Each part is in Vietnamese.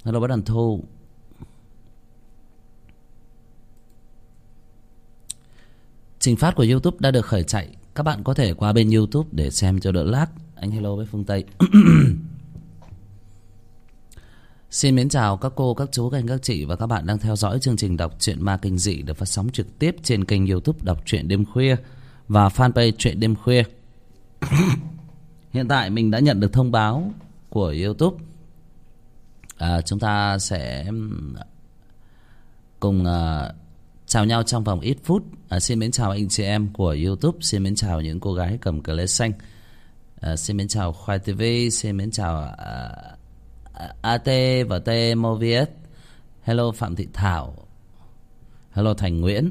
Hello bác Đàn Thu. Trình phát của YouTube đã được khởi chạy. Các bạn có thể qua bên YouTube để xem cho đỡ lag. Anh hello với Phương Tây. Xin mến chào các cô, các chú, các anh, các chị và các bạn đang theo dõi chương trình đọc truyện ma kinh dị được phát sóng trực tiếp trên kênh YouTube Đọc Truyện Đêm Khuya và fanpage Truyện Đêm Khuya. Hiện tại mình đã nhận được thông báo của YouTube. Chúng ta sẽ cùng chào nhau trong vòng ít phút. Xin mến chào anh chị em của YouTube. Xin mến chào những cô gái cầm cờ lê xanh. Xin mến chào Khoai TV. Xin mến chào AT và T Movies. Hello Phạm Thị Thảo. Hello Thành Nguyễn.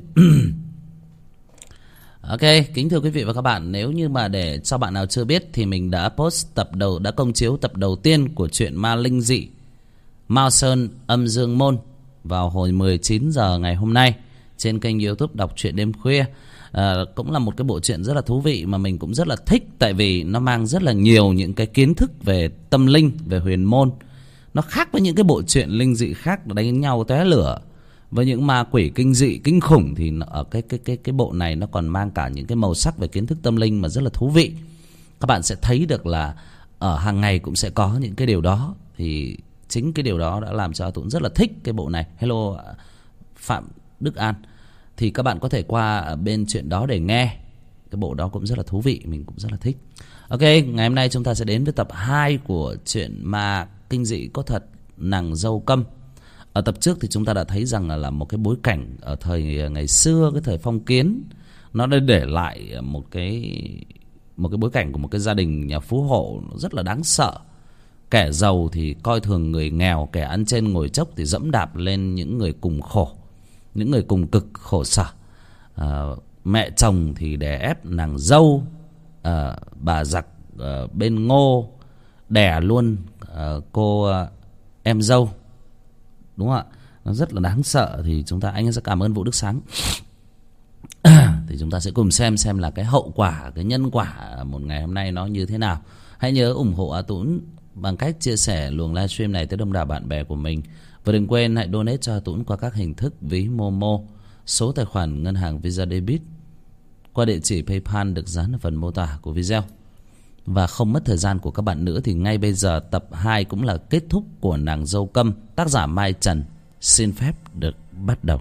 Ok, kính thưa quý vị và các bạn, nếu như mà để cho bạn nào chưa biết thì mình đã post đã công chiếu tập đầu tiên của truyện ma linh dị Mao Sơn Âm Dương Môn vào hồi 19 giờ ngày hôm nay trên kênh YouTube Đọc Truyện Đêm Khuya. Cũng là một cái bộ truyện rất là thú vị mà mình cũng rất là thích, tại vì nó mang rất là nhiều những cái kiến thức về tâm linh, về huyền môn. Nó khác với những cái bộ truyện linh dị khác đánh nhau tóe lửa với những ma quỷ kinh dị kinh khủng, thì ở cái bộ này nó còn mang cả những cái màu sắc về kiến thức tâm linh mà rất là thú vị. Các bạn sẽ thấy được là ở hàng ngày cũng sẽ có những cái điều đó, thì chính cái điều đó đã làm cho tôi cũng rất là thích cái bộ này. Hello Phạm Đức An. Thì các bạn có thể qua bên chuyện đó để nghe. Cái bộ đó cũng rất là thú vị, mình cũng rất là thích. Ok, ngày hôm nay chúng ta sẽ đến với tập 2 của chuyện ma kinh dị có thật Nàng Dâu Câm. Ở tập trước thì chúng ta đã thấy rằng là một cái bối cảnh ở thời ngày xưa, cái thời phong kiến, nó đã để lại một cái bối cảnh của một cái gia đình nhà phú hộ rất là đáng sợ. Kẻ giàu thì coi thường người nghèo, kẻ ăn trên ngồi chốc thì dẫm đạp lên những người cùng khổ, những người cùng cực khổ sở. Mẹ chồng thì đè ép nàng dâu, bà giặc bên Ngô đè luôn cô em dâu, đúng không ạ? Nó rất là đáng sợ. Thì anh sẽ cảm ơn Vũ Đức Sáng. Thì chúng ta sẽ cùng xem là cái hậu quả, cái nhân quả một ngày hôm nay nó như thế nào. Hãy nhớ ủng hộ A Tũng bằng cách chia sẻ luồng livestream này tới đông đảo bạn bè của mình. Và đừng quên hãy donate cho A Tũng qua các hình thức ví Momo, số tài khoản ngân hàng Visa Debit, qua địa chỉ PayPal được dán ở phần mô tả của video. Và không mất thời gian của các bạn nữa thì ngay bây giờ tập 2 cũng là kết thúc của Nàng Dâu Câm, tác giả Mai Trần xin phép được bắt đầu.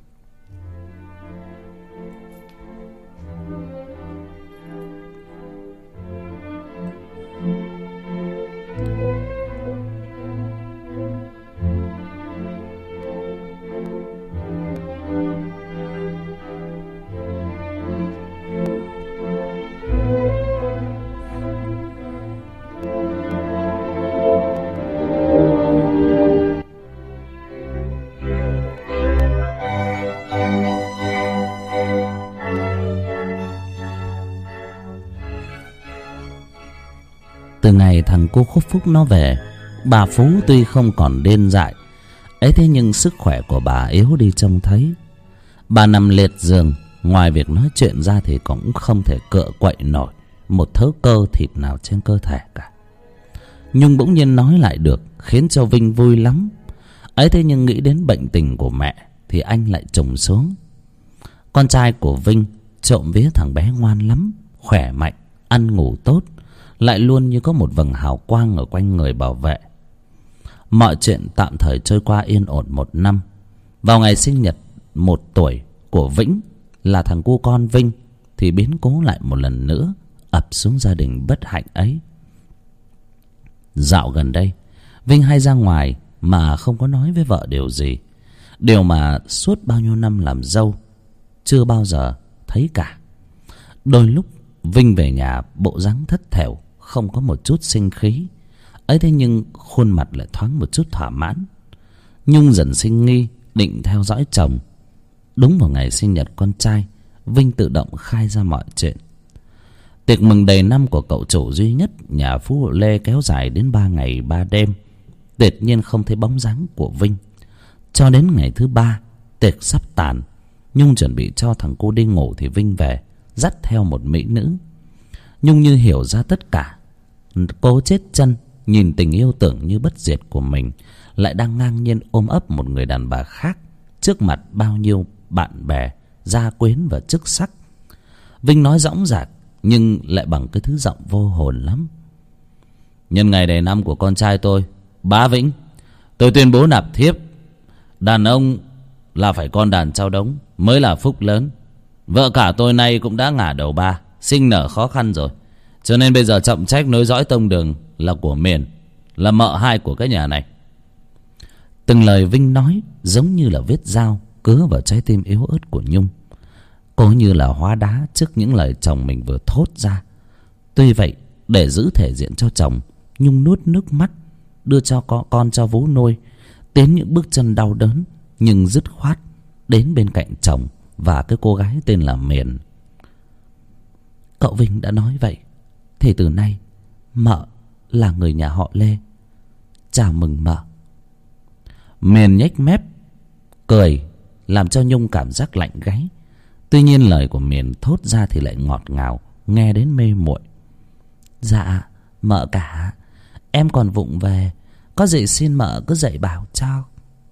Từ ngày thằng cô Khúc Phúc nó về, bà Phú tuy không còn điên dại ấy, thế nhưng sức khỏe của bà yếu đi trông thấy. Bà nằm liệt giường, ngoài việc nói chuyện ra thì cũng không thể cựa quậy nổi một thớ cơ thịt nào trên cơ thể cả. Nhung bỗng nhiên nói lại được, khiến cho Vinh vui lắm. Ấy thế nhưng nghĩ đến bệnh tình của mẹ thì anh lại trùng xuống. Con trai của Vinh trộm vía thằng bé ngoan lắm, khỏe mạnh, ăn ngủ tốt, lại luôn như có một vầng hào quang ở quanh người bảo vệ. Mọi chuyện tạm thời trôi qua yên ổn 1 năm. Vào ngày sinh nhật 1 tuổi của Vĩnh là thằng cu con Vinh thì biến cố lại một lần nữa ập xuống gia đình bất hạnh ấy. Dạo gần đây Vinh hay ra ngoài mà không có nói với vợ điều gì, điều mà suốt bao nhiêu năm làm dâu chưa bao giờ thấy cả. Đôi lúc Vinh về nhà bộ dáng thất thểu, không có một chút sinh khí ấy, thế nhưng khuôn mặt lại thoáng một chút thỏa mãn. Nhung dần sinh nghi, định theo dõi chồng. Đúng vào ngày sinh nhật con trai, Vinh tự động khai ra mọi chuyện. Tiệc mừng đầy năm của cậu chủ duy nhất nhà Phú Hộ Lê kéo dài đến 3 ngày 3 đêm. Tuyệt nhiên không thấy bóng dáng của Vinh. Cho đến ngày thứ 3, tiệc sắp tàn, Nhung chuẩn bị cho thằng cô đi ngủ thì Vinh về, dắt theo một mỹ nữ. Nhung như hiểu ra tất cả, cố chết chân nhìn tình yêu tưởng như bất diệt của mình lại đang ngang nhiên ôm ấp một người đàn bà khác trước mặt bao nhiêu bạn bè, gia quyến và chức sắc. Vinh nói dõng dạc nhưng lại bằng cái thứ giọng vô hồn lắm. Nhân ngày đầy năm của con trai tôi, Bá Vĩnh, tôi tuyên bố nạp thiếp. Đàn ông là phải con đàn cháu đống mới là phúc lớn. Vợ cả tôi nay cũng đã ngả đầu ba, sinh nở khó khăn rồi, cho nên bây giờ trọng trách nối dõi tông đường là của Miền, là mợ hai của cái nhà này. Từng lời Vinh nói giống như là vết dao cứa vào trái tim yếu ớt của Nhung. Cô như là hóa đá trước những lời chồng mình vừa thốt ra. Tuy vậy, để giữ thể diện cho chồng, Nhung nuốt nước mắt, đưa cho con cho vú nuôi, tiến những bước chân đau đớn nhưng dứt khoát đến bên cạnh chồng và cái cô gái tên là Miền. Cậu Vinh đã nói vậy thì từ nay mợ là người nhà họ Lê. Chào mừng mợ. Miền nhếch mép cười làm cho Nhung cảm giác lạnh gáy. Tuy nhiên lời của Miền thốt ra thì lại ngọt ngào, nghe đến mê muội. Dạ mợ cả, em còn vụng về, có gì xin mợ cứ dạy bảo cho.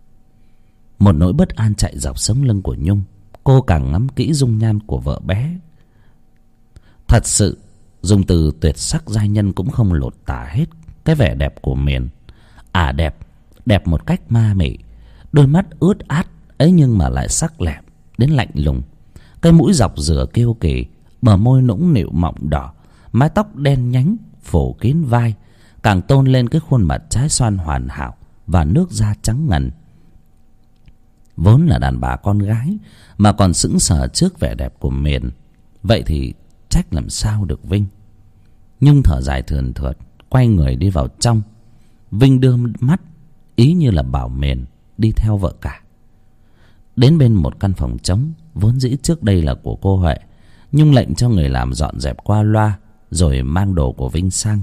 Một nỗi bất an chạy dọc sống lưng của Nhung. Cô càng ngắm kỹ dung nhan của vợ bé. Thật sự dùng từ tuyệt sắc giai nhân cũng không lột tả hết cái vẻ đẹp của Miền. Đẹp, đẹp một cách ma mị. Đôi mắt ướt át ấy nhưng mà lại sắc lẹm đến lạnh lùng. Cái mũi dọc dừa kiêu kỳ, bờ môi nũng nịu mọng đỏ, mái tóc đen nhánh phủ kín vai, càng tôn lên cái khuôn mặt trái xoan hoàn hảo và nước da trắng ngần. Vốn là đàn bà con gái mà còn sững sờ trước vẻ đẹp của Miền, vậy thì trách làm sao được Vinh. Nhung thở dài thườn thượt, quay người đi vào trong. Vinh đưa mắt ý như là bảo Miền đi theo vợ cả. Đến bên một căn phòng trống vốn dĩ trước đây là của cô Huệ, Nhung lệnh cho người làm dọn dẹp qua loa rồi mang đồ của Vinh sang.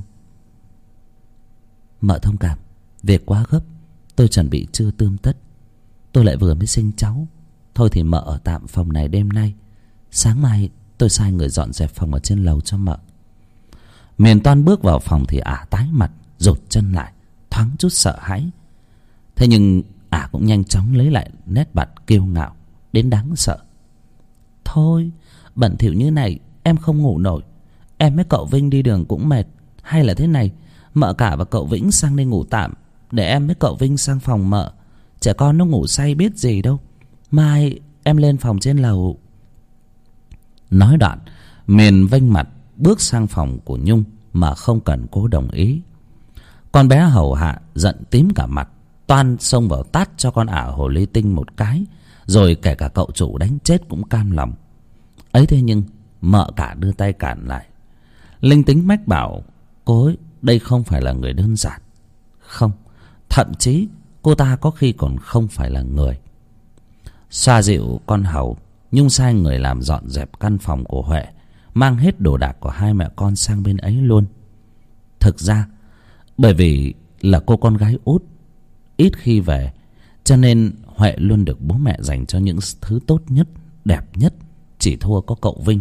Mợ thông cảm, việc quá gấp, tôi chuẩn bị chưa tươm tất. Tôi lại vừa mới sinh cháu. Thôi thì mợ ở tạm phòng này đêm nay, sáng mai tôi sai người dọn dẹp phòng ở trên lầu cho mợ. Miền toan bước vào phòng thì tái mặt, rụt chân lại, thoáng chút sợ hãi. Thế nhưng cũng nhanh chóng lấy lại nét mặt kiêu ngạo đến đáng sợ. Thôi, bận thỉu như này em không ngủ nổi. Em với cậu Vinh đi đường cũng mệt. Hay là thế này, mợ cả và cậu Vĩnh sang đây ngủ tạm, để em với cậu Vinh sang phòng mợ. Trẻ con nó ngủ say biết gì đâu. Mai em lên phòng trên lầu. Nói đoạn, Miền vênh mặt bước sang phòng của Nhung mà không cần cô đồng ý. Con bé hầu hạ giận tím cả mặt, toan xông vào tát cho con hồ ly tinh một cái, rồi kể cả cậu chủ đánh chết cũng cam lòng. Ấy thế nhưng mợ cả đưa tay cản lại. Linh tính mách bảo cô ấy đây không phải là người đơn giản. Không, thậm chí cô ta có khi còn không phải là người. Xoa dịu con hầu, Nhung sai người làm dọn dẹp căn phòng của Huệ, mang hết đồ đạc của hai mẹ con sang bên ấy luôn. Thực ra bởi vì là cô con gái út, ít khi về, cho nên Huệ luôn được bố mẹ dành cho những thứ tốt nhất, đẹp nhất, chỉ thua có cậu Vinh.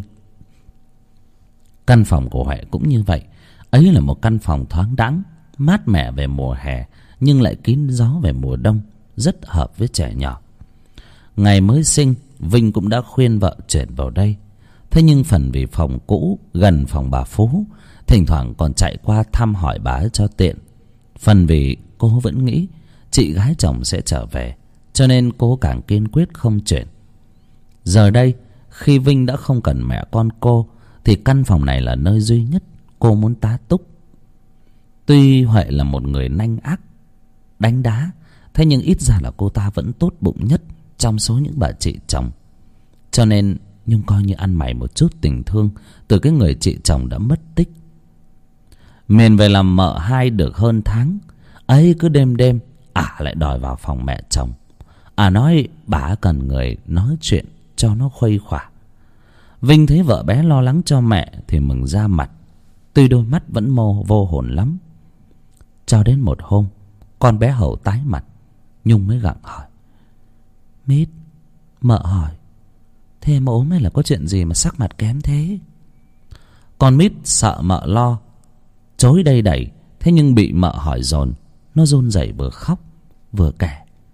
Căn phòng của Huệ cũng như vậy. Ấy là một căn phòng thoáng đãng, mát mẻ về mùa hè nhưng lại kín gió về mùa đông, rất hợp với trẻ nhỏ. Ngày mới sinh, Vinh cũng đã khuyên vợ chuyển vào đây. Thế nhưng phần vì phòng cũ gần phòng bà Phú, thỉnh thoảng còn chạy qua thăm hỏi bà ấy cho tiện. Phần vì cô vẫn nghĩ chị gái chồng sẽ trở về, cho nên cô càng kiên quyết không chuyển. Giờ đây, khi Vinh đã không cần mẹ con cô, thì căn phòng này là nơi duy nhất cô muốn tá túc. Tuy Huệ là một người nanh ác, đánh đá, thế nhưng ít ra là cô ta vẫn tốt bụng nhất trong số những bà chị chồng. Cho nên Nhung coi như ăn mày một chút tình thương từ cái người chị chồng đã mất tích. Miền về làm mợ hai được hơn tháng ấy, cứ đêm đêm lại đòi vào phòng mẹ chồng. Nói bà cần người nói chuyện cho nó khuây khỏa. Vinh thấy vợ bé lo lắng cho mẹ thì mừng ra mặt, tuy đôi mắt vẫn vô hồn lắm. Cho đến một hôm, con bé hầu tái mặt, Nhung mới gặng hỏi: Mít, mợ hỏi, thế em ốm hay là có chuyện gì mà sắc mặt kém thế? Con Mít sợ mợ lo, chối đây đẩy Thế nhưng bị mợ hỏi dồn, nó run rẩy vừa khóc vừa kể: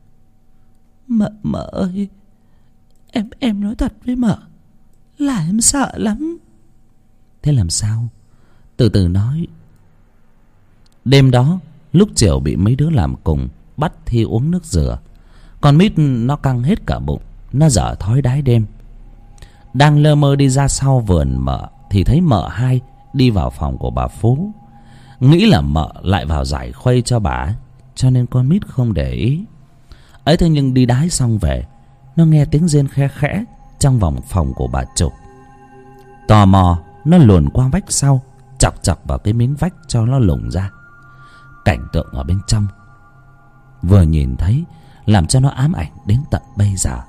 Mợ ơi, em nói thật với mợ là em sợ lắm. Thế làm sao? Từ từ nói. Đêm đó lúc chiều bị mấy đứa làm cùng bắt thi uống nước dừa. Con Mít nó căng hết cả bụng, nó dở thói đái đêm. Đang lơ mơ đi ra sau vườn mợ thì thấy mợ hai đi vào phòng của bà Phú. Nghĩ là mợ lại vào giải khuây cho bà ấy, cho nên con Mít không để ý. Ấy thế nhưng đi đái xong về, nó nghe tiếng rên khe khẽ trong vòng phòng của bà chủ. Tò mò, nó luồn qua vách sau, chọc chọc vào cái miếng vách cho nó lủng ra. Cảnh tượng ở bên trong vừa nhìn thấy làm cho nó ám ảnh đến tận bây giờ.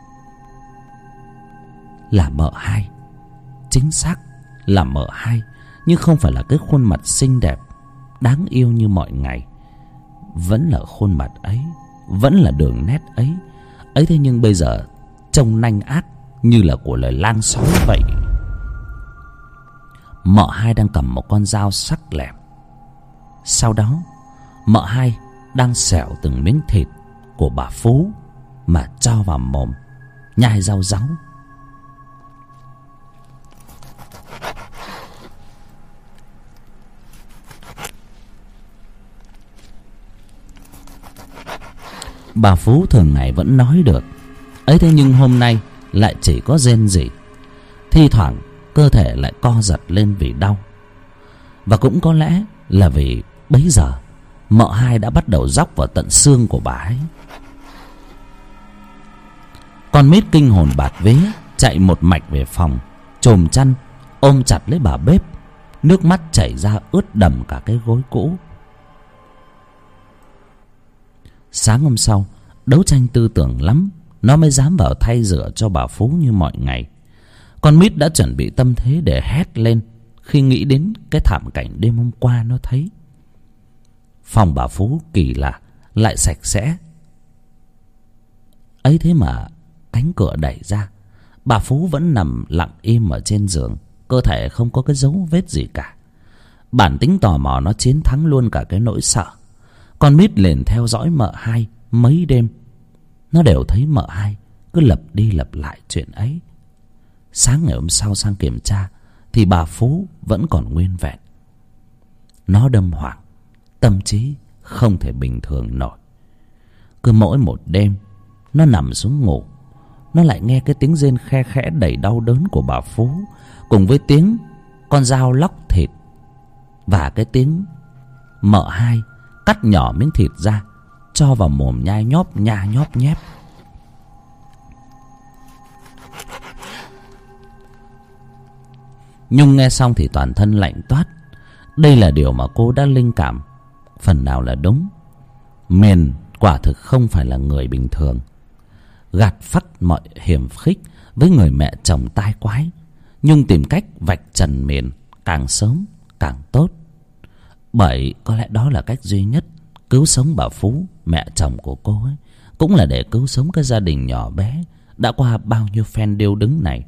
Là mợ hai, chính xác là mợ hai, nhưng không phải là cái khuôn mặt xinh đẹp đáng yêu như mọi ngày. Vẫn là khuôn mặt ấy, vẫn là đường nét ấy. Ấy thế nhưng bây giờ trông nanh ác như là của lời lang sói vậy. Mợ hai đang cầm một con dao sắc lẹm. Sau đó mợ hai đang xẻo từng miếng thịt của bà Phú mà cho vào mồm, nhai rau ráu. Bà Phú thường ngày vẫn nói được, ấy thế nhưng hôm nay lại chỉ có rên rỉ. Thi thoảng cơ thể lại co giật lên vì đau. Và cũng có lẽ là vì bấy giờ mợ hai đã bắt đầu dóc vào tận xương của bà ấy. Con Mít kinh hồn bạt vía chạy một mạch về phòng, chồm chăn ôm chặt lấy bà bếp, nước mắt chảy ra ướt đầm cả cái gối cũ. Sáng hôm sau, đấu tranh tư tưởng lắm, nó mới dám vào thay rửa cho bà Phú như mọi ngày. Con Mít đã chuẩn bị tâm thế để hét lên khi nghĩ đến cái thảm cảnh đêm hôm qua nó thấy. Phòng bà Phú kỳ lạ lại sạch sẽ. Ấy thế mà cánh cửa đẩy ra, bà Phú vẫn nằm lặng im ở trên giường, cơ thể không có cái dấu vết gì cả. Bản tính tò mò nó chiến thắng luôn cả cái nỗi sợ. Con Mít liền theo dõi mợ hai mấy đêm. Nó đều thấy mợ hai cứ lặp đi lặp lại chuyện ấy. Sáng ngày hôm sau sang kiểm tra thì bà Phú vẫn còn nguyên vẹn. Nó đâm hoảng, tâm trí không thể bình thường nổi. Cứ mỗi một đêm nó nằm xuống ngủ, nó lại nghe cái tiếng rên khe khẽ đầy đau đớn của bà Phú, cùng với tiếng con dao lóc thịt và cái tiếng mợ hai cắt nhỏ miếng thịt ra cho vào mồm nhai nhóp nhép. Nhung nghe xong thì toàn thân lạnh toát. Đây là điều mà cô đã linh cảm phần nào là đúng. Miền quả thực không phải là người bình thường. Gạt phắt mọi hiểm khích với người mẹ chồng tai quái, Nhung tìm cách vạch trần Miền càng sớm càng tốt. Bởi có lẽ đó là cách duy nhất cứu sống bà Phú, mẹ chồng của cô ấy, cũng là để cứu sống cái gia đình nhỏ bé đã qua bao nhiêu phen điêu đứng này.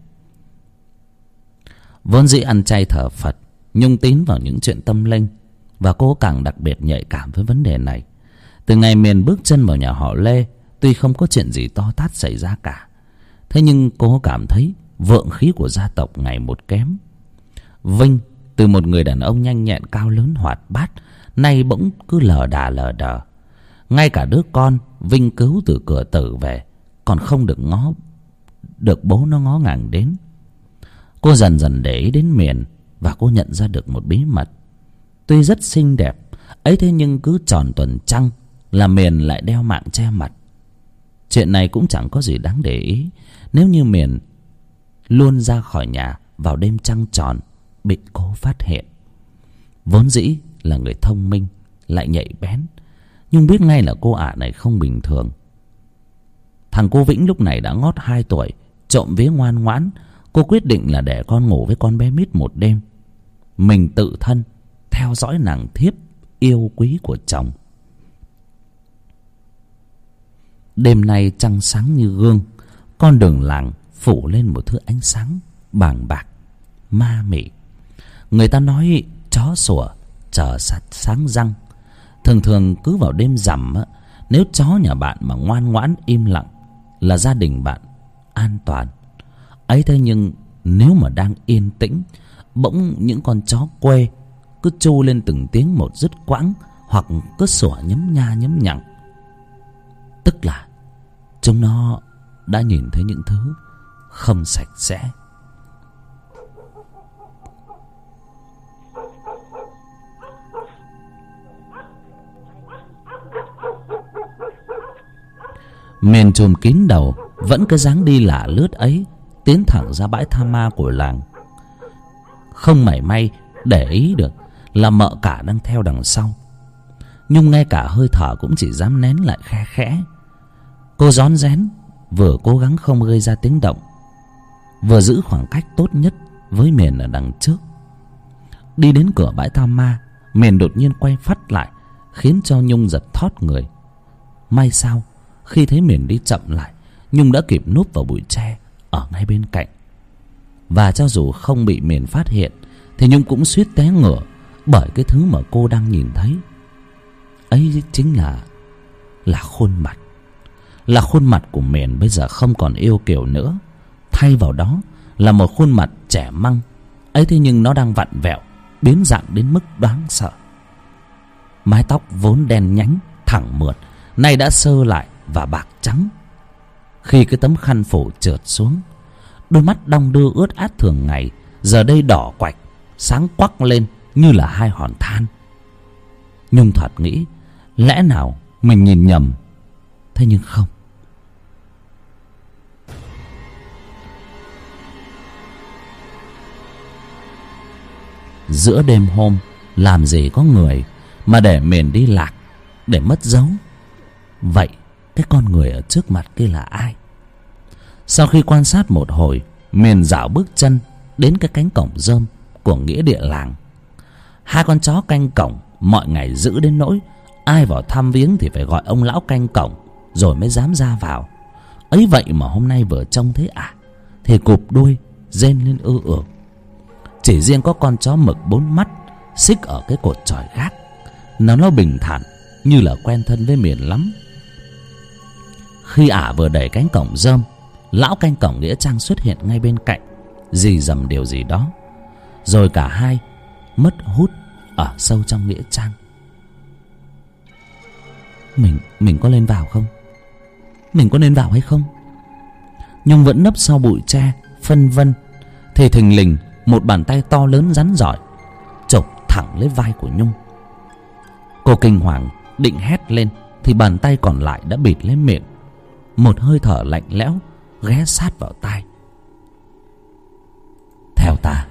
Vốn dĩ ăn chay thờ Phật, Nhung tín vào những chuyện tâm linh, và cô càng đặc biệt nhạy cảm với vấn đề này. Từ ngày Miền bước chân vào nhà họ Lê, tuy không có chuyện gì to tát xảy ra cả, thế nhưng cô cảm thấy vượng khí của gia tộc ngày một kém. Vinh, từ một người đàn ông nhanh nhẹn cao lớn hoạt bát, nay bỗng cứ lờ đờ. Ngay cả đứa con Vinh cứu từ cửa tử về còn không được bố nó ngó ngàng đến. Cô dần dần để ý đến Miền, và cô nhận ra được một bí mật. Tuy rất xinh đẹp ấy thế nhưng cứ tròn tuần trăng là Miền lại đeo mạng che mặt. Chuyện này cũng chẳng có gì đáng để ý nếu như Miền luôn ra khỏi nhà vào đêm trăng tròn bị cô phát hiện. Vốn dĩ là người thông minh lại nhạy bén, nhưng biết ngay là cô ả này không bình thường. Thằng cô Vĩnh lúc này đã ngót 2 tuổi, trộm vía ngoan ngoãn. Cô quyết định là để con ngủ với con bé Mít một đêm, mình tự thân theo dõi nàng thiếp yêu quý của chồng. Đêm nay trăng sáng như gương, con đường làng phủ lên một thứ ánh sáng bàng bạc ma mị. Người ta nói chó sủa chờ sáng răng. Thường thường cứ vào đêm rằm á, nếu chó nhà bạn mà ngoan ngoãn im lặng là gia đình bạn an toàn. Ấy thế nhưng nếu mà đang yên tĩnh, bỗng những con chó quê cứ tru lên từng tiếng một dứt quãng, hoặc cứ sủa nhấm nha nhấm nhằng, tức là chúng nó đã nhìn thấy những thứ không sạch sẽ. Miền trùm kín đầu, vẫn cái dáng đi lả lướt ấy tiến thẳng ra bãi tha ma của làng. Không mảy may để ý được là mợ cả đang theo đằng sau. Nhung ngay cả hơi thở cũng chỉ dám nén lại khe khẽ. Cô rón rén, vừa cố gắng không gây ra tiếng động, vừa giữ khoảng cách tốt nhất với Miền ở đằng trước. Đi đến cửa bãi tha ma, Miền đột nhiên quay phắt lại, khiến cho Nhung giật thót người. May sao khi thấy Miền đi chậm lại, Nhung đã kịp núp vào bụi tre ở ngay bên cạnh. Và cho dù không bị Miền phát hiện thì Nhung cũng suýt té ngửa bởi cái thứ mà cô đang nhìn thấy. Ấy chính là khuôn mặt. Là khuôn mặt của Miền bây giờ không còn yêu kiều nữa. Thay vào đó là một khuôn mặt trẻ măng. Ấy thế nhưng nó đang vặn vẹo, biến dạng đến mức đáng sợ. Mái tóc vốn đen nhánh thẳng mượt nay đã sơ lại và bạc trắng. Khi cái tấm khăn phủ trượt xuống, đôi mắt đong đưa ướt át thường ngày giờ đây đỏ quạch, sáng quắc lên như là hai hòn than. Nhung thoạt nghĩ lẽ nào mình nhìn nhầm. Thế nhưng không. Giữa đêm hôm làm gì có người mà để Miền đi lạc, để mất dấu. Vậy cái con người ở trước mặt kia là ai? Sau khi quan sát một hồi, Miền dạo bước chân đến cái cánh cổng rơm của nghĩa địa làng. Hai con chó canh cổng mọi ngày giữ đến nỗi ai vào thăm viếng thì phải gọi ông lão canh cổng rồi mới dám ra vào. Ấy vậy mà hôm nay vừa trông thấy thì cụp đuôi rên lên ư ử. Chỉ riêng có con chó mực 4 mắt xích ở cái cột chòi gác, nó bình thản như là quen thân với Miền lắm. Khi vừa đẩy cánh cổng rơm, lão canh cổng nghĩa trang xuất hiện ngay bên cạnh, rì rầm điều gì đó, rồi cả hai mất hút ở sâu trong nghĩa trang. Mình có lên vào không? Mình có nên vào hay không? Nhung vẫn nấp sau bụi tre phân vân, thì thình lình một bàn tay to lớn rắn rỏi chộp thẳng lấy vai của Nhung. Cô kinh hoàng định hét lên thì bàn tay còn lại đã bịt lấy miệng. Một hơi thở lạnh lẽo ghé sát vào tai. Theo ta.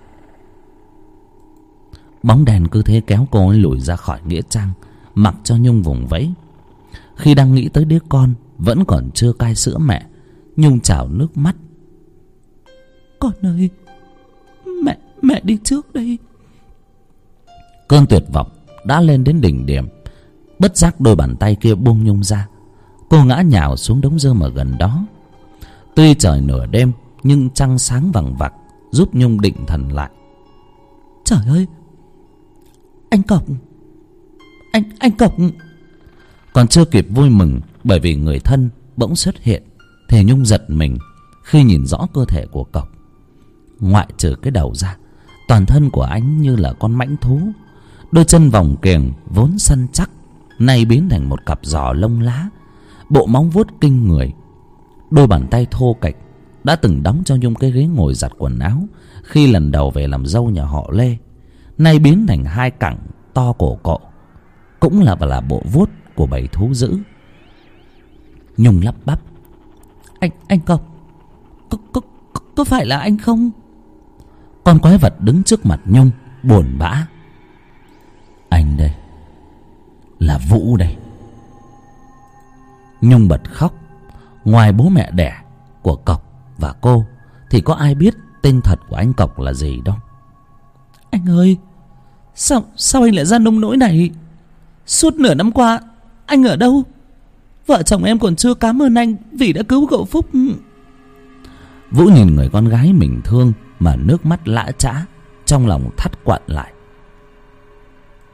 Bóng đèn cứ thế kéo cô ấy lùi ra khỏi nghĩa trang, mặc cho Nhung vùng vẫy. Khi đang nghĩ tới đứa con vẫn còn chưa cai sữa mẹ, Nhung trào nước mắt. Con ơi, mẹ đi trước đây. Cơn tuyệt vọng đã lên đến đỉnh điểm. Bất giác đôi bàn tay kia buông Nhung ra. Cô ngã nhào xuống đống rơm ở gần đó. Tuy trời nửa đêm nhưng trăng sáng vằng vặc giúp Nhung định thần lại. Trời ơi, anh Cổng, anh Cổng. Còn chưa kịp vui mừng bởi vì người thân bỗng xuất hiện thì Nhung giật mình khi nhìn rõ cơ thể của Cổng. Ngoại trừ cái đầu ra, toàn thân của anh như là con mãnh thú. Đôi chân vòng kiềng vốn săn chắc nay biến thành một cặp giò lông lá, bộ móng vuốt kinh người. Đôi bàn tay thô kệch đã từng đóng cho Nhung cái ghế ngồi giặt quần áo khi lần đầu về làm dâu nhà họ Lê, nay biến thành hai cẳng to cổ cộ, cũng là bộ vuốt của bầy thú dữ. Nhung lắp bắp. Anh Cổng, có phải là anh không? Con quái vật đứng trước mặt Nhung buồn bã. Anh đây, là Vũ đây. Nhung bật khóc. Ngoài bố mẹ đẻ của Cọc và cô thì có ai biết tên thật của anh Cọc là gì đâu. Anh ơi, sao anh lại ra nông nỗi này? Suốt nửa năm qua anh ở đâu? Vợ chồng em còn chưa cảm ơn anh vì đã cứu cậu Phúc. Vũ nhìn người con gái mình thương mà nước mắt lã chã, trong lòng thắt quặn lại.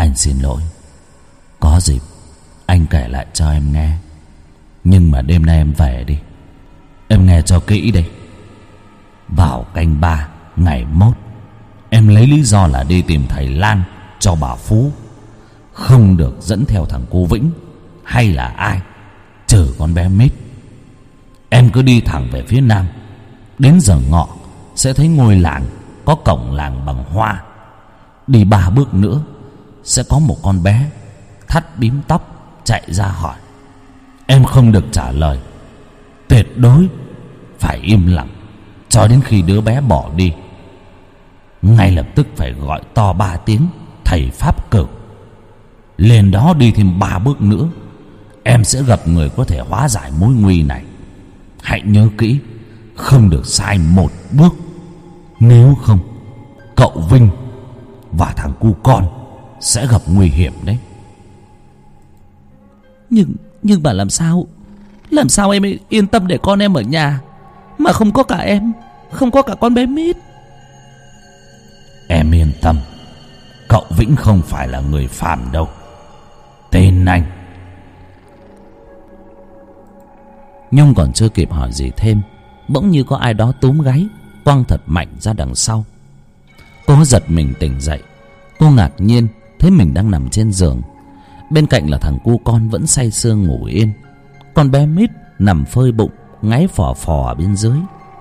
Anh xin lỗi. Có dịp anh kể lại cho em nghe. Nhưng mà đêm nay em về đi. Em nghe cho kỹ đây. Vào canh 3 ngày mốt, em lấy lý do là đi tìm thầy Lan cho bà Phú. Không được dẫn theo thằng cô Vĩnh hay là ai, trừ con bé Mít. Em cứ đi thẳng về phía nam. Đến giờ ngọ sẽ thấy ngôi làng có cổng làng bằng hoa. Đi 3 bước nữa sẽ có một con bé thắt bím tóc chạy ra hỏi. Em không được trả lời. Tuyệt đối phải im lặng cho đến khi đứa bé bỏ đi. Ngay lập tức phải gọi to 3 tiếng thầy Pháp Cửu. Lên đó đi thêm 3 bước nữa, em sẽ gặp người có thể hóa giải mối nguy này. Hãy nhớ kỹ, không được sai một bước. Nếu không, cậu Vinh và thằng cu con sẽ gặp nguy hiểm đấy. Nhưng mà làm sao em yên tâm để con em ở nhà mà không có cả em, không có cả con bé Mít? Em yên tâm, cậu Vĩnh không phải là người phàm đâu. Tên anh. Nhung còn chưa kịp hỏi gì thêm, bỗng như có ai đó túm gáy quăng thật mạnh ra đằng sau. Cô giật mình tỉnh dậy. Cô ngạc nhiên thấy mình đang nằm trên giường. Bên cạnh là thằng cu con vẫn say sưa ngủ yên. Con bé Mít nằm phơi bụng ngáy phò phò ở bên dưới.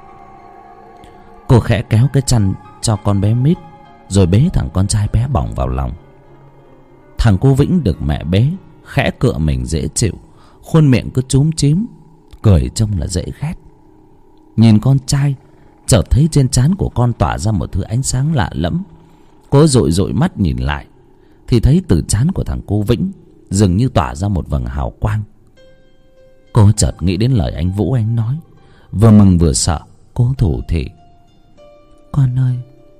Cô khẽ kéo cái chăn cho con bé Mít, rồi bế thằng con trai bé bỏng vào lòng. Thằng cô Vĩnh được mẹ bế khẽ cựa mình dễ chịu, khuôn miệng cứ chúm chím, cười trông là dễ ghét. Nhìn con trai, chợt thấy trên trán của con tỏa ra một thứ ánh sáng lạ lẫm. Cô dội dội mắt nhìn lại, thì thấy từ trán của thằng cô Vĩnh dường như tỏa ra một vầng hào quang. Cô chợt nghĩ đến lời anh Vũ anh nói, vừa mừng vừa sợ. Cô thủ thỉ: Con ơi,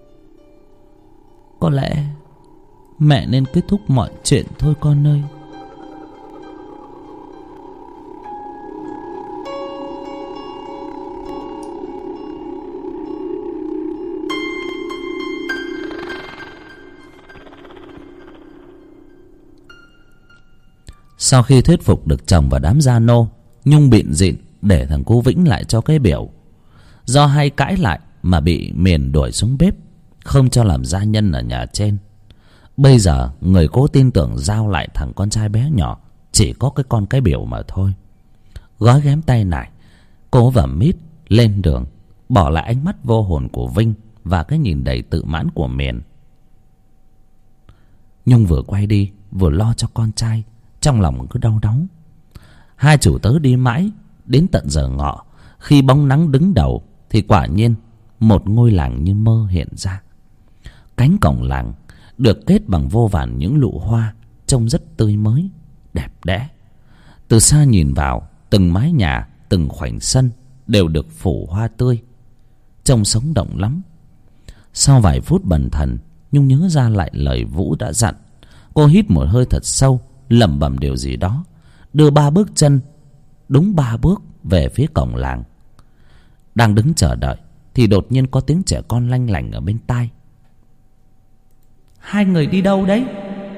có lẽ mẹ nên kết thúc mọi chuyện thôi con ơi. Sau khi thuyết phục được chồng và đám gia nô, Nhung bịn dịn để thằng cô Vĩnh lại cho cái biểu. Do hay cãi lại mà bị Miền đuổi xuống bếp, không cho làm gia nhân ở nhà trên. Bây giờ người cố tin tưởng giao lại thằng con trai bé nhỏ chỉ có cái con cái biểu mà thôi. Gói ghém tay nải, cô và Mít lên đường, bỏ lại ánh mắt vô hồn của Vinh và cái nhìn đầy tự mãn của Miền. Nhung vừa quay đi vừa lo cho con trai, trong lòng cứ đau đáu. Hai chủ tớ đi mãi đến tận giờ ngọ. Khi bóng nắng đứng đầu thì quả nhiên một ngôi làng như mơ hiện ra. Cánh cổng làng được kết bằng vô vàn những lụ hoa, trông rất tươi mới, đẹp đẽ. Từ xa nhìn vào, từng mái nhà, từng khoảnh sân đều được phủ hoa tươi, trông sống động lắm. Sau vài phút bần thần, Nhung nhớ ra lại lời Vũ đã dặn. Cô hít một hơi thật sâu, lẩm bẩm điều gì đó, đưa 3 bước chân, đúng 3 bước về phía cổng làng. Đang đứng chờ đợi thì đột nhiên có tiếng trẻ con lanh lảnh ở bên tai. Hai người đi đâu đấy?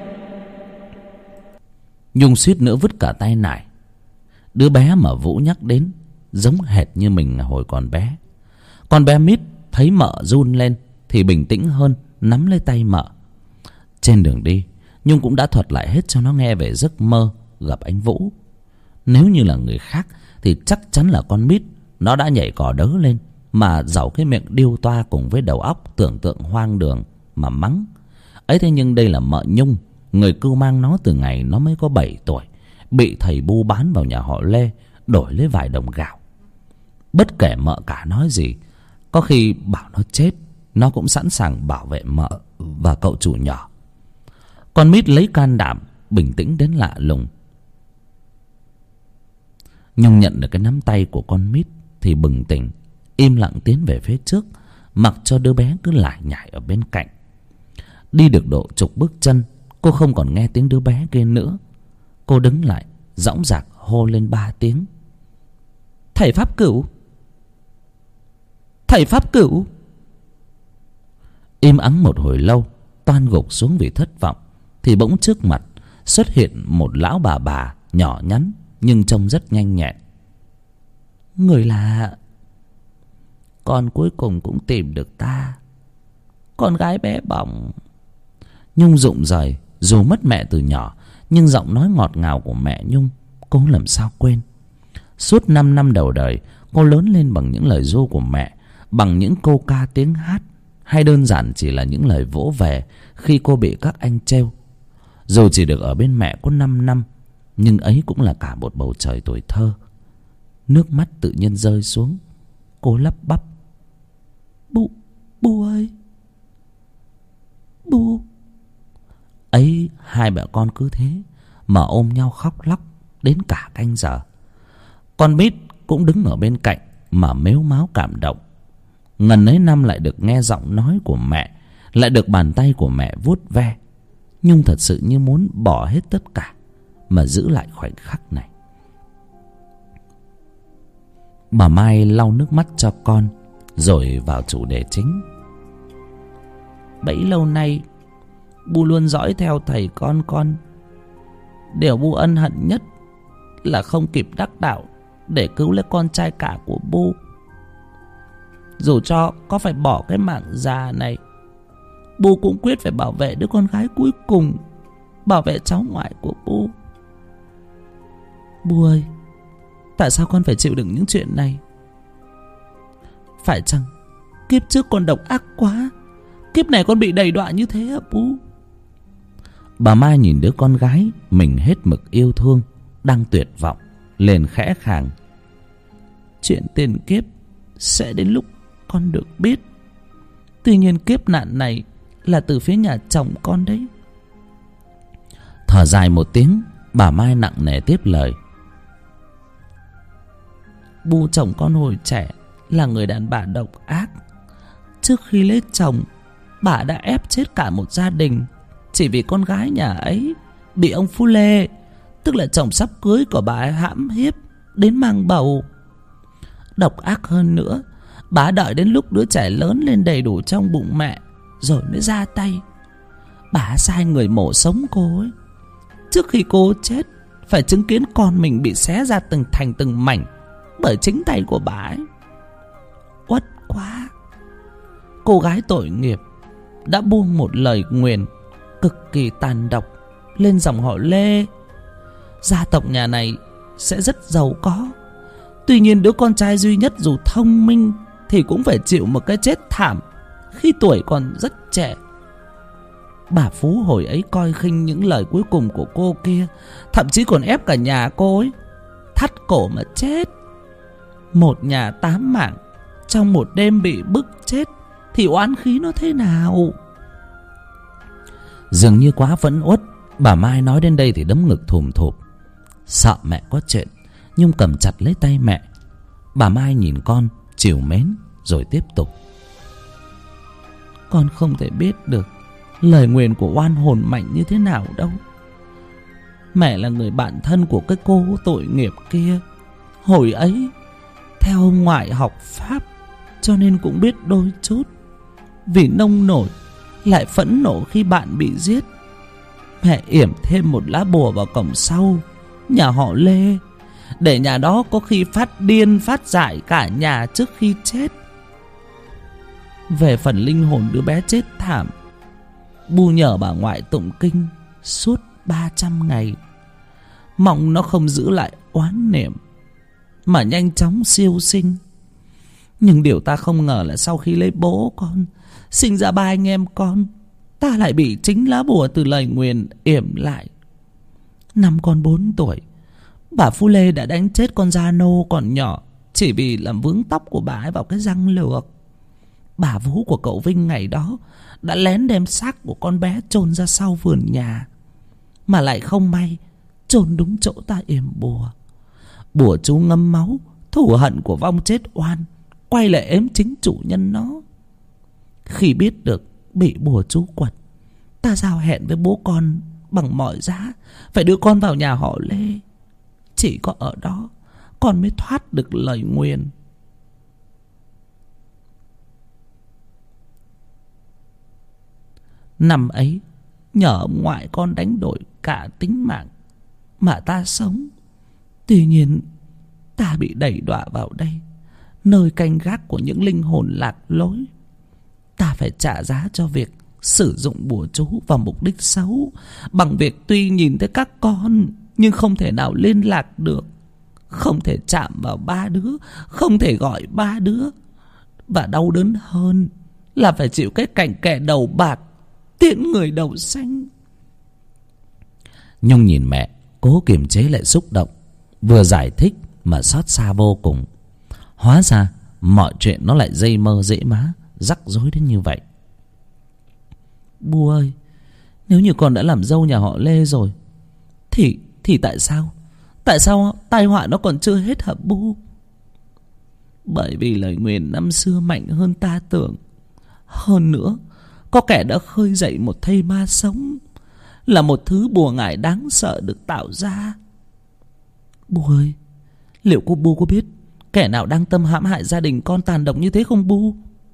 Nhung suýt nữa vứt cả tay nải. Đứa bé mà Vũ nhắc đến giống hệt như mình hồi còn bé. Con bé Mít thấy mợ run lên thì bình tĩnh hơn, nắm lấy tay mợ. Trên đường đi, Nhung cũng đã thuật lại hết cho nó nghe về giấc mơ gặp anh Vũ. Nếu như là người khác thì chắc chắn là con Mít nó đã nhảy cò đớ lên mà dẩu cái miệng điêu toa cùng với đầu óc tưởng tượng hoang đường mà mắng. Ấy thế nhưng đây là mợ Nhung, người cưu mang nó từ ngày nó mới có 7 tuổi, bị thầy Bu bán vào nhà họ Lê đổi lấy vài đồng gạo. Bất kể mợ cả nói gì, có khi bảo nó chết, nó cũng sẵn sàng bảo vệ mợ và cậu chủ nhỏ. Con Mít lấy can đảm bình tĩnh đến lạ lùng. Nhung nhận được cái nắm tay của con Mít thì bừng tỉnh, im lặng tiến về phía trước, mặc cho đứa bé cứ lải nhải ở bên cạnh. Đi được độ chục bước chân, cô không còn nghe tiếng đứa bé kia nữa. Cô đứng lại, dõng dạc hô lên 3 tiếng. Thầy Pháp Cửu! Thầy Pháp Cửu! Im ắng một hồi lâu, toan gục xuống vì thất vọng. thì bỗng trước mặt xuất hiện một lão bà nhỏ nhắn nhưng trông rất nhanh nhẹn. Người là... Con cuối cùng cũng tìm được ta, con gái bé bỏng. Nhung rụng rời. Dù mất mẹ từ nhỏ, nhưng giọng nói ngọt ngào của mẹ Nhung cô làm sao quên. Suốt 5 năm đầu đời, cô lớn lên bằng những lời ru của mẹ, bằng những câu ca tiếng hát, hay đơn giản chỉ là những lời vỗ về khi cô bị các anh trêu. Dù chỉ được ở bên mẹ có 5 năm, nhưng ấy cũng là cả một bầu trời tuổi thơ. Nước mắt tự nhiên rơi xuống. Cô lắp bắp: Bu ơi, Bu. Ấy, hai mẹ con cứ thế mà ôm nhau khóc lóc đến cả canh giờ. Con Mít cũng đứng ở bên cạnh mà mếu máo cảm động. Ngần ấy năm lại được nghe giọng nói của mẹ, lại được bàn tay của mẹ vuốt ve. Nhung thật sự như muốn bỏ hết tất cả mà giữ lại khoảnh khắc này. Bà Mai lau nước mắt cho con rồi vào chủ đề chính. Bấy lâu nay Bu luôn dõi theo thầy con. Điều Bu ân hận nhất là không kịp đắc đạo để cứu lấy con trai cả của Bu. Dù cho có phải bỏ cái mạng già này, Bu cũng quyết phải bảo vệ đứa con gái cuối cùng, bảo vệ cháu ngoại của Bu. Bu ơi, tại sao con phải chịu đựng những chuyện này? Phải chăng kiếp trước con độc ác quá, kiếp này con bị đầy đọa như thế hả Bu? Bà Mai nhìn đứa con gái mình hết mực yêu thương đang tuyệt vọng, liền khẽ khàng: Chuyện tiền kiếp sẽ đến lúc con được biết. Tuy nhiên kiếp nạn này là từ phía nhà chồng con đấy. Thở dài một tiếng, bà Mai nặng nề tiếp lời: Bu chồng con hồi trẻ là người đàn bà độc ác. Trước khi lấy chồng, bà đã ép chết cả một gia đình chỉ vì con gái nhà ấy bị ông Phu Lê, tức là chồng sắp cưới của bà ấy, hãm hiếp đến mang bầu. Độc ác hơn nữa, bà đợi đến lúc đứa trẻ lớn lên đầy đủ trong bụng mẹ rồi mới ra tay. Bà sai người mổ sống cô ấy. Trước khi cô chết, phải chứng kiến con mình bị xé ra thành từng mảnh bởi chính tay của bà ấy. Uất quá. Cô gái tội nghiệp đã buông một lời nguyền cực kỳ tàn độc lên dòng họ Lê. Gia tộc nhà này sẽ rất giàu có. Tuy nhiên đứa con trai duy nhất dù thông minh thì cũng phải chịu một cái chết thảm khi tuổi còn rất trẻ. Bà Phú hồi ấy coi khinh những lời cuối cùng của cô kia, thậm chí còn ép cả nhà cô ấy thắt cổ mà chết. Một nhà 8 mạng trong một đêm bị bức chết thì oán khí nó thế nào? Dường như quá phẫn uất, bà Mai nói đến đây thì đấm ngực thùm thụp. Sợ mẹ có chuyện, Nhung cầm chặt lấy tay mẹ. Bà Mai nhìn con trìu mến rồi tiếp tục: Con không thể biết được lời nguyền của oan hồn mạnh như thế nào đâu. Mẹ là người bạn thân của cái cô tội nghiệp kia. Hồi ấy theo ông ngoại học pháp, cho nên cũng biết đôi chút. Vì nông nổi lại phẫn nộ khi bạn bị giết, mẹ yểm thêm một lá bùa vào cổng sau nhà họ Lê, để nhà đó có khi phát điên phát dại cả nhà trước khi chết. Về phần linh hồn đứa bé chết thảm, Bu nhờ bà ngoại tụng kinh suốt 300 ngày, mong nó không giữ lại oán niệm mà nhanh chóng siêu sinh. Nhưng điều ta không ngờ là sau khi lấy bố con, sinh ra 3 anh em con, ta lại bị chính lá bùa từ lời nguyền yểm lại. Năm con 4 tuổi, bà Phu Lê đã đánh chết con Gia Nô còn nhỏ chỉ vì làm vướng tóc của bà ấy vào cái răng lược. Bà vú của cậu Vinh ngày đó đã lén đem xác của con bé chôn ra sau vườn nhà, mà lại không may chôn đúng chỗ ta yểm bùa. Bùa chú ngâm máu, thù hận của vong chết oan quay lại ếm chính chủ nhân nó. Khi biết được bị bùa chú quật, ta giao hẹn với bố con bằng mọi giá phải đưa con vào nhà họ Lê. Chỉ có ở đó con mới thoát được lời nguyền. Năm ấy nhờ ông ngoại con đánh đổi cả tính mạng mà ta sống. Tuy nhiên ta bị đẩy đọa vào đây, nơi canh gác của những linh hồn lạc lối. Ta phải trả giá cho việc sử dụng bùa chú vào mục đích xấu, bằng việc tuy nhìn thấy các con nhưng không thể nào liên lạc được, không thể chạm vào ba đứa, không thể gọi ba đứa. Và đau đớn hơn là phải chịu cái cảnh kẻ đầu bạc tiễn người đầu xanh. Nhung nhìn mẹ, cố kiềm chế lại xúc động, vừa giải thích mà xót xa vô cùng. Hóa ra mọi chuyện nó lại dây mơ dễ má, rắc rối đến như vậy. Bu ơi, nếu như con đã làm dâu nhà họ Lê rồi thì tại sao tai họa nó còn chưa hết hả Bu? Bởi vì lời nguyền năm xưa mạnh hơn ta tưởng. Hơn nữa, có kẻ đã khơi dậy một thây ma sống, là một thứ bùa ngải đáng sợ được tạo ra. Bu ơi, liệu cô Bu có biết kẻ nào đang tâm hãm hại gia đình con tàn độc như thế không Bu?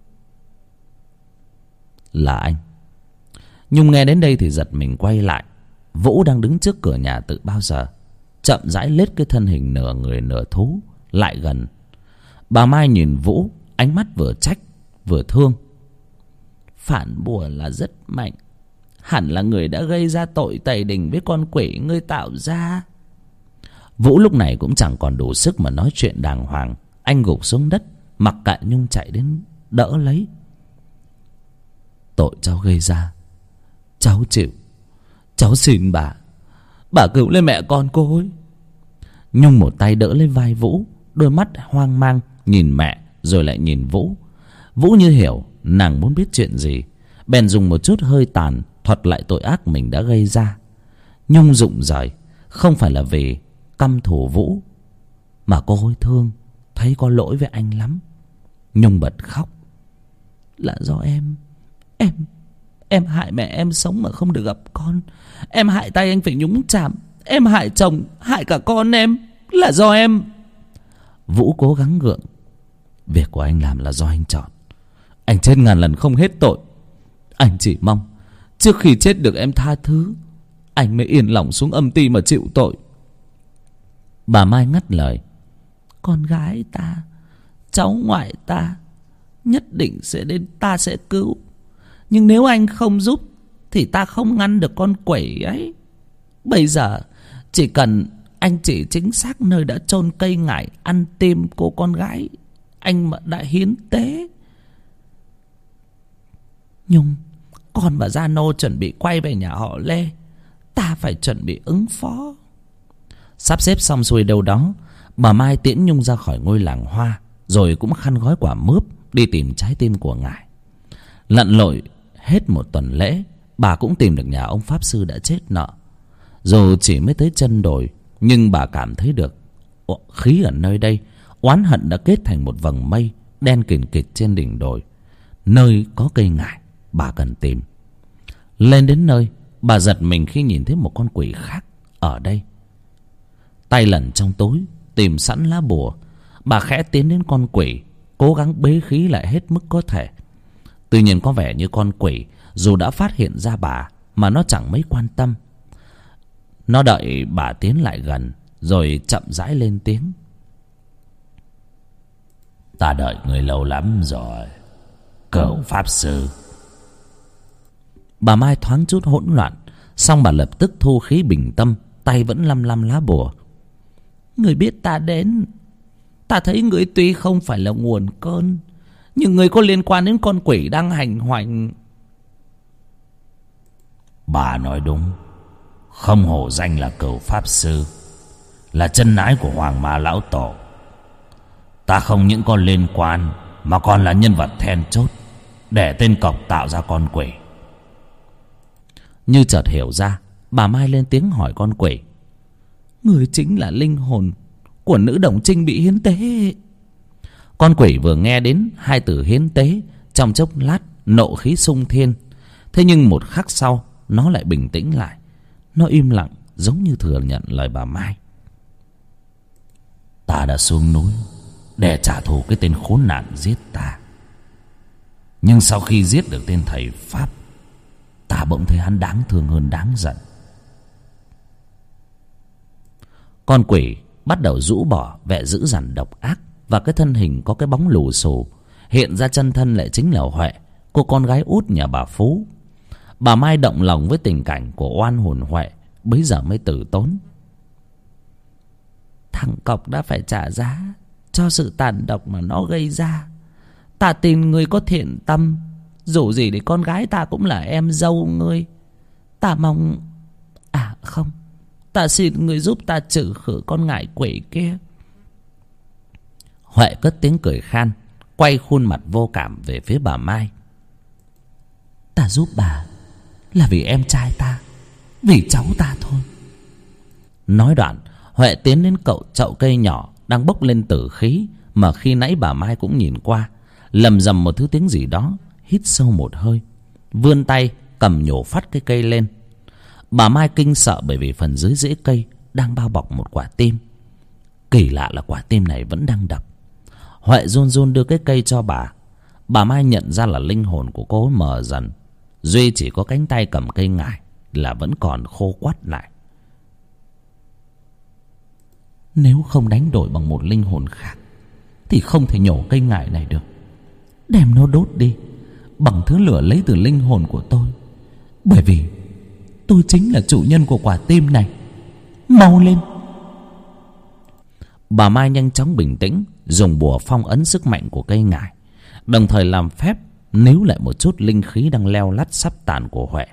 Là anh. Nhung nghe đến đây thì giật mình quay lại. Vũ đang đứng trước cửa nhà từ bao giờ, chậm rãi lết cái thân hình nửa người nửa thú lại gần. Bà Mai nhìn Vũ, ánh mắt vừa trách vừa thương. Phản bùa là rất mạnh, hẳn là người đã gây ra tội tày đình với con quỷ ngươi tạo ra. Vũ lúc này cũng chẳng còn đủ sức mà nói chuyện đàng hoàng. Anh gục xuống đất, mặc kệ Nhung chạy đến đỡ lấy. Tội cháu gây ra, cháu chịu. Cháu xin bà cứu lấy mẹ con cô ấy. Nhung một tay đỡ lấy vai Vũ, đôi mắt hoang mang nhìn mẹ rồi lại nhìn Vũ. Vũ như hiểu nàng muốn biết chuyện gì, bèn dùng một chút hơi tàn thuật lại tội ác mình đã gây ra. Nhung rụng rời, không phải là vì căm thù Vũ, mà cô hối thương, thấy có lỗi với anh lắm. Nhung bật khóc. Là do em hại mẹ em sống mà không được gặp con. Em hại tay anh phải nhúng chạm. Em hại chồng, hại cả con em. Là do em. Vũ cố gắng gượng. Việc của anh làm là do anh chọn. Anh chết ngàn lần không hết tội. Anh chỉ mong trước khi chết được em tha thứ, anh mới yên lòng xuống âm ty mà chịu tội. Bà Mai ngắt lời. Con gái ta, cháu ngoại ta, nhất định sẽ đến, ta sẽ cứu. Nhưng nếu anh không giúp thì ta không ngăn được con quỷ ấy. Bây giờ chỉ cần anh chỉ chính xác nơi đã chôn cây ngải ăn tim cô con gái anh mà đã hiến tế. Nhung, con và Gia Nô chuẩn bị quay về nhà họ Lê. Ta phải chuẩn bị ứng phó. Sắp xếp xong xuôi đâu đó, bà Mai tiễn Nhung ra khỏi ngôi làng hoa, rồi cũng khăn gói quả mướp đi tìm trái tim của ngài. Lặn lội hết một tuần lễ, bà cũng tìm được nhà ông pháp sư đã chết nọ. Dù chỉ mới tới chân đồi, nhưng bà cảm thấy được khí ở nơi đây. Oán hận đã kết thành một vầng mây đen kìn kịt trên đỉnh đồi. Nơi có cây ngải bà cần tìm. Lên đến nơi, bà giật mình khi nhìn thấy một con quỷ khác ở đây. Tay lẩn trong túi tìm sẵn lá bùa, bà khẽ tiến đến con quỷ, cố gắng bế khí lại hết mức có thể. Tuy nhiên có vẻ như con quỷ dù đã phát hiện ra bà mà nó chẳng mấy quan tâm. Nó đợi bà tiến lại gần rồi chậm rãi lên tiếng. Ta đợi người lâu lắm rồi, cẩu pháp sư. Bà Mai thoáng chút hỗn loạn, xong bà lập tức thu khí bình tâm, tay vẫn lăm lăm lá bùa. Người biết ta đến. Ta thấy người tuy không phải là nguồn cơn, nhưng người có liên quan đến con quỷ đang hành hoành. Bà nói đúng. Không hổ danh là cẩu pháp sư, là chân ái của Hoàng Ma Lão Tổ. Ta không những có liên quan, mà còn là nhân vật then chốt để tên cọc tạo ra con quỷ. Như chợt hiểu ra, bà Mai lên tiếng hỏi con quỷ. Người chính là linh hồn của nữ đồng trinh bị hiến tế. Con quỷ vừa nghe đến hai từ hiến tế, trong chốc lát nộ khí sung thiên. Thế nhưng một khắc sau, nó lại bình tĩnh lại. Nó im lặng, giống như thừa nhận lời bà Mai. Ta đã xuống núi để trả thù cái tên khốn nạn giết ta. Nhưng sau khi giết được tên thầy Pháp, ta bà bỗng thấy hắn đáng thương hơn đáng giận. Con quỷ bắt đầu rũ bỏ vẻ dữ dằn độc ác, và cái thân hình có cái bóng lù xù hiện ra chân thân lại chính là Huệ, cô con gái út nhà bà Phú. Bà Mai động lòng với tình cảnh của oan hồn Huệ, bấy giờ mới từ tốn: thằng cọc đã phải trả giá cho sự tàn độc mà nó gây ra. Ta tin ngươi có thiện tâm, dù gì thì con gái ta cũng là em dâu ngươi. Ta mong... À không, ta xin ngươi giúp ta trừ khử con ngải quỷ kia. Huệ cất tiếng cười khan, quay khuôn mặt vô cảm về phía bà Mai. Ta giúp bà là vì em trai ta, vì cháu ta thôi. Nói đoạn, Huệ tiến đến chậu cây nhỏ đang bốc lên tử khí mà khi nãy bà Mai cũng nhìn qua, lầm rầm một thứ tiếng gì đó, hít sâu một hơi, vươn tay cầm nhổ phát cái cây lên. Bà Mai kinh sợ bởi vì phần dưới rễ cây đang bao bọc một quả tim. Kỳ lạ là quả tim này vẫn đang đập. Huệ run run đưa cái cây cho bà. Bà Mai nhận ra là linh hồn của cô mờ dần, duy chỉ có cánh tay cầm cây ngải là vẫn còn khô quắt lại. Nếu không đánh đổi bằng một linh hồn khác thì không thể nhổ cây ngải này được. Đem nó đốt đi bằng thứ lửa lấy từ linh hồn của tôi, bởi vì tôi chính là chủ nhân của quả tim này. Mau lên. Bà Mai nhanh chóng bình tĩnh, dùng bùa phong ấn sức mạnh của cây ngải, đồng thời làm phép níu lại một chút linh khí đang leo lắt sắp tàn của Huệ.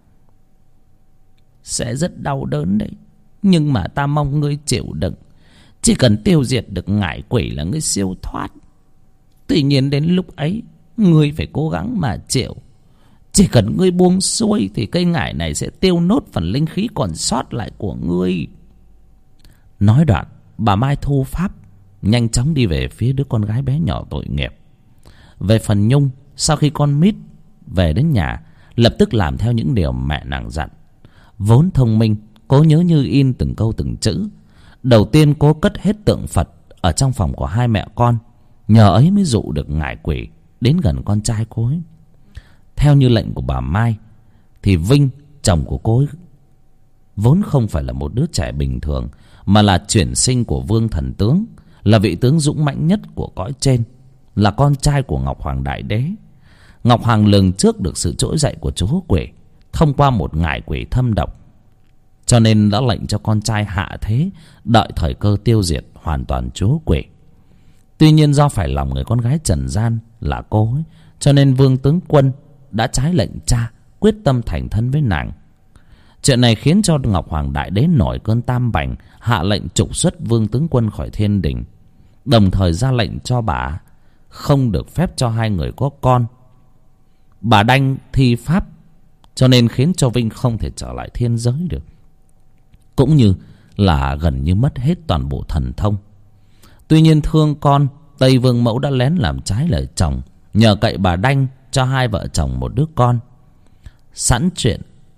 Sẽ rất đau đớn đấy, nhưng mà ta mong ngươi chịu đựng. Chỉ cần tiêu diệt được ngải quỷ là ngươi siêu thoát. Tuy nhiên đến lúc ấy ngươi phải cố gắng mà chịu. Chỉ cần ngươi buông xuôi thì cây ngải này sẽ tiêu nốt phần linh khí còn sót lại của ngươi. Nói đoạn, bà Mai thu pháp, nhanh chóng đi về phía đứa con gái bé nhỏ tội nghiệp. Về phần Nhung, sau khi con Mít về đến nhà, lập tức làm theo những điều mẹ nàng dặn. Vốn thông minh, cố nhớ như in từng câu từng chữ. Đầu tiên cố cất hết tượng Phật ở trong phòng của hai mẹ con, nhờ ấy mới dụ được ngải quỷ đến gần con trai cô ấy. Theo như lệnh của bà Mai thì Vinh, chồng của cô ấy, vốn không phải là một đứa trẻ bình thường, mà là chuyển sinh của Vương Thần Tướng, là vị tướng dũng mãnh nhất của cõi trên, là con trai của Ngọc Hoàng Đại Đế. Ngọc Hoàng lường trước được sự trỗi dậy của chúa quỷ thông qua một ngải quỷ thâm độc, cho nên đã lệnh cho con trai hạ thế, đợi thời cơ tiêu diệt hoàn toàn chúa quỷ. Tuy nhiên do phải lòng người con gái trần gian là cô ấy, cho nên Vương Tướng Quân đã trái lệnh cha, quyết tâm thành thân với nàng. Chuyện này khiến cho Ngọc Hoàng Đại Đế nổi cơn tam bành, hạ lệnh trục xuất Vương Tướng Quân khỏi thiên đình, đồng thời ra lệnh cho bà không được phép cho hai người có con. Bà đanh thi pháp, cho nên khiến cho Vinh không thể trở lại thiên giới được, cũng như là gần như mất hết toàn bộ thần thông. Tuy nhiên thương con, Tây Vương Mẫu đã lén làm trái lời chồng, nhờ cậy bà đanh cho hai vợ chồng một đứa con. Sẵn chuyện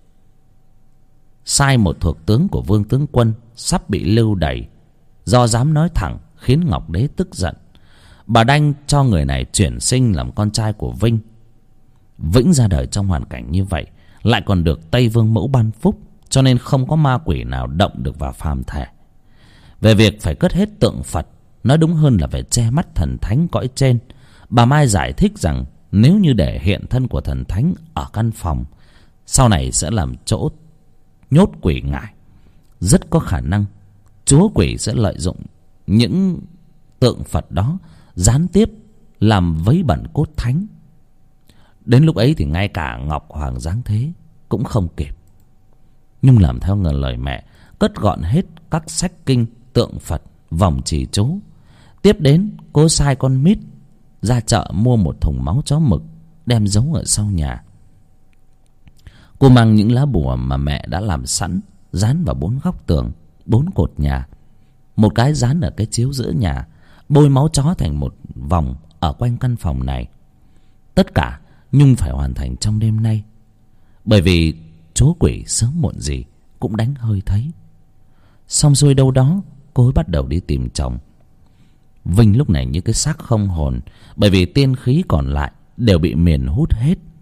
sai một thuộc tướng của Vương Tướng Quân sắp bị lưu đày do dám nói thẳng, khiến Ngọc Đế tức giận. Bà đanh cho người này chuyển sinh làm con trai của Vinh. Vĩnh ra đời trong hoàn cảnh như vậy, lại còn được Tây Vương Mẫu ban phúc, cho nên không có ma quỷ nào động được vào phàm thể. Về việc phải cất hết tượng Phật, nói đúng hơn là phải che mắt thần thánh cõi trên, bà Mai giải thích rằng nếu như để hiện thân của thần thánh ở căn phòng, sau này sẽ làm chỗ nhốt quỷ ngải. Rất có khả năng chúa quỷ sẽ lợi dụng những tượng Phật đó gián tiếp làm vấy bẩn cốt thánh. Đến lúc ấy thì ngay cả Ngọc Hoàng giáng thế cũng không kịp. Nhưng làm theo ngờ lời mẹ, cất gọn hết các sách kinh, tượng Phật, vòng trì chú. Tiếp đến cô sai con Mít ra chợ mua một thùng máu chó mực, đem giấu ở sau nhà. Cô mang những lá bùa mà mẹ đã làm sẵn, dán vào 4 góc tường, 4 cột nhà. Một cái dán ở cái chiếu giữa nhà, bôi máu chó thành một vòng ở quanh căn phòng này. Tất cả Nhung phải hoàn thành trong đêm nay, bởi vì chúa quỷ sớm muộn gì cũng đánh hơi thấy. Xong xuôi đâu đó, cô ấy bắt đầu đi tìm chồng. Vinh lúc này như cái xác không hồn, bởi vì tiên khí còn lại đều bị miền hút hết.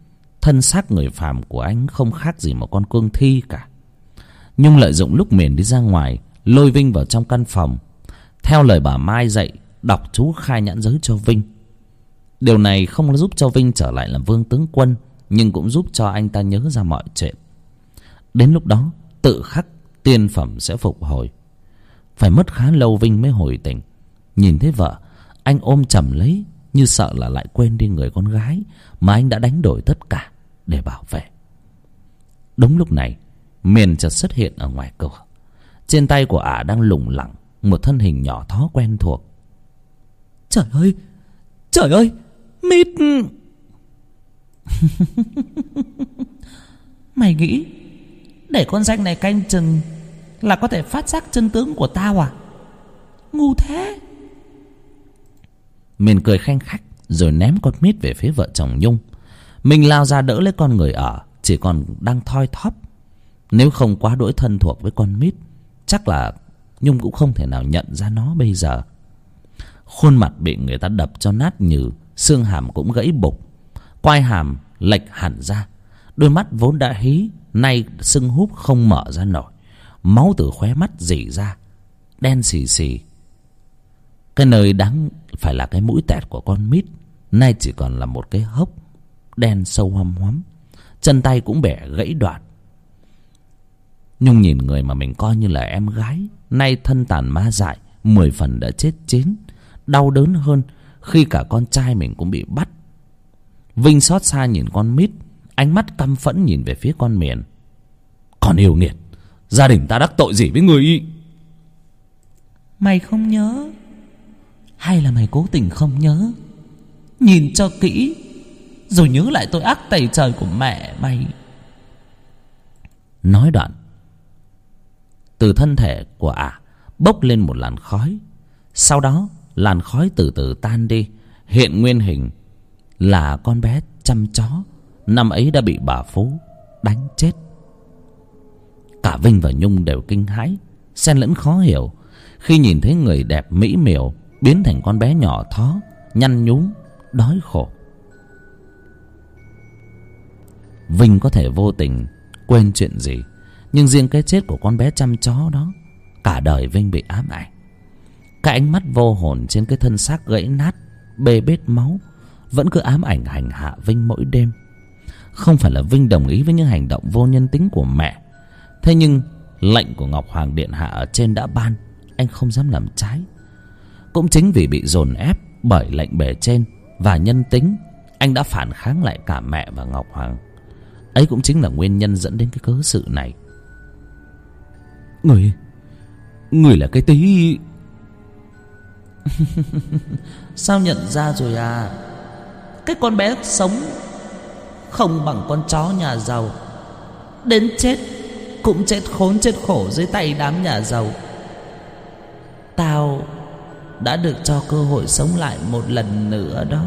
thân xác người phàm của anh không khác gì một con cương thi cả. Nhung lợi dụng lúc Miền đi ra ngoài, lôi Vinh vào trong căn phòng. Theo lời bà Mai dạy, đọc chú khai nhãn giới cho Vinh. Điều này không giúp cho Vinh trở lại làm vương tướng quân, nhưng cũng giúp cho anh ta nhớ ra mọi chuyện. Đến lúc đó tự khắc tiên phẩm sẽ phục hồi. Phải mất khá lâu Vinh mới hồi tỉnh. Nhìn thấy vợ, anh ôm chầm lấy, như sợ là lại quên đi người con gái mà anh đã đánh đổi tất cả để bảo vệ. Đúng lúc này, Miền chợt xuất hiện ở ngoài cửa. Trên tay của ả đang lủng lẳng một thân hình nhỏ thó quen thuộc. Trời ơi, Mít. Mày nghĩ để con danh này canh chừng là có thể phát giác chân tướng của tao à? Ngu thế. Miền cười khanh khách rồi ném con Mít về phía vợ chồng Nhung. Mình lao ra đỡ lấy con người ở, chỉ còn đang thoi thóp. Nếu không quá đỗi thân thuộc với con Mít, chắc là Nhung cũng không thể nào nhận ra nó bây giờ. Khuôn mặt bị người ta đập cho nát nhừ, xương hàm cũng gãy bục, quai hàm lệch hẳn ra. Đôi mắt vốn đã hí nay sưng húp không mở ra nổi. Máu từ khóe mắt rỉ ra, đen xì xì. Cái nơi đáng phải là cái mũi tẹt của con Mít nay chỉ còn là một cái hốc đen sâu hoăm hoắm. Chân tay cũng bẻ gãy đoạn. Nhung nhìn người mà mình coi như là em gái nay thân tàn ma dại, 10 phần đã chết chín. Đau đớn hơn khi cả con trai mình cũng bị bắt. Vinh xót xa nhìn con Mít, ánh mắt căm phẫn nhìn về phía con Miền. Còn yêu nghiệt, gia đình ta đắc tội gì với người y? Mày không nhớ, hay là mày cố tình không nhớ? Nhìn cho kỹ rồi nhớ lại tội ác tày trời của mẹ mày. Nói đoạn, từ thân thể của ả bốc lên một làn khói. Sau đó làn khói từ từ tan đi, hiện nguyên hình là con bé chăm chó năm ấy đã bị bà Phú đánh chết. Cả Vinh và Nhung đều kinh hãi, xen lẫn khó hiểu khi nhìn thấy người đẹp mỹ miều biến thành con bé nhỏ thó, nhăn nhúm, đói khổ. Vinh có thể vô tình quên chuyện gì, nhưng riêng cái chết của con bé chăm chó đó, cả đời Vinh bị ám ảnh. Cái ánh mắt vô hồn trên cái thân xác gãy nát, bê bết máu vẫn cứ ám ảnh hành hạ Vinh mỗi đêm. Không phải là Vinh đồng ý với những hành động vô nhân tính của mẹ, thế nhưng lệnh của Ngọc Hoàng Điện Hạ ở trên đã ban, anh không dám làm trái. Cũng chính vì bị dồn ép bởi lệnh bề trên và nhân tính, anh đã phản kháng lại cả mẹ và Ngọc Hoàng. Ấy cũng chính là nguyên nhân dẫn đến cái cớ sự này. Người là cái tí. Sao nhận ra rồi à? Cái con bé sống không bằng con chó nhà giàu, đến chết cũng chết khốn chết khổ dưới tay đám nhà giàu. Tao đã được cho cơ hội sống lại một lần nữa đó.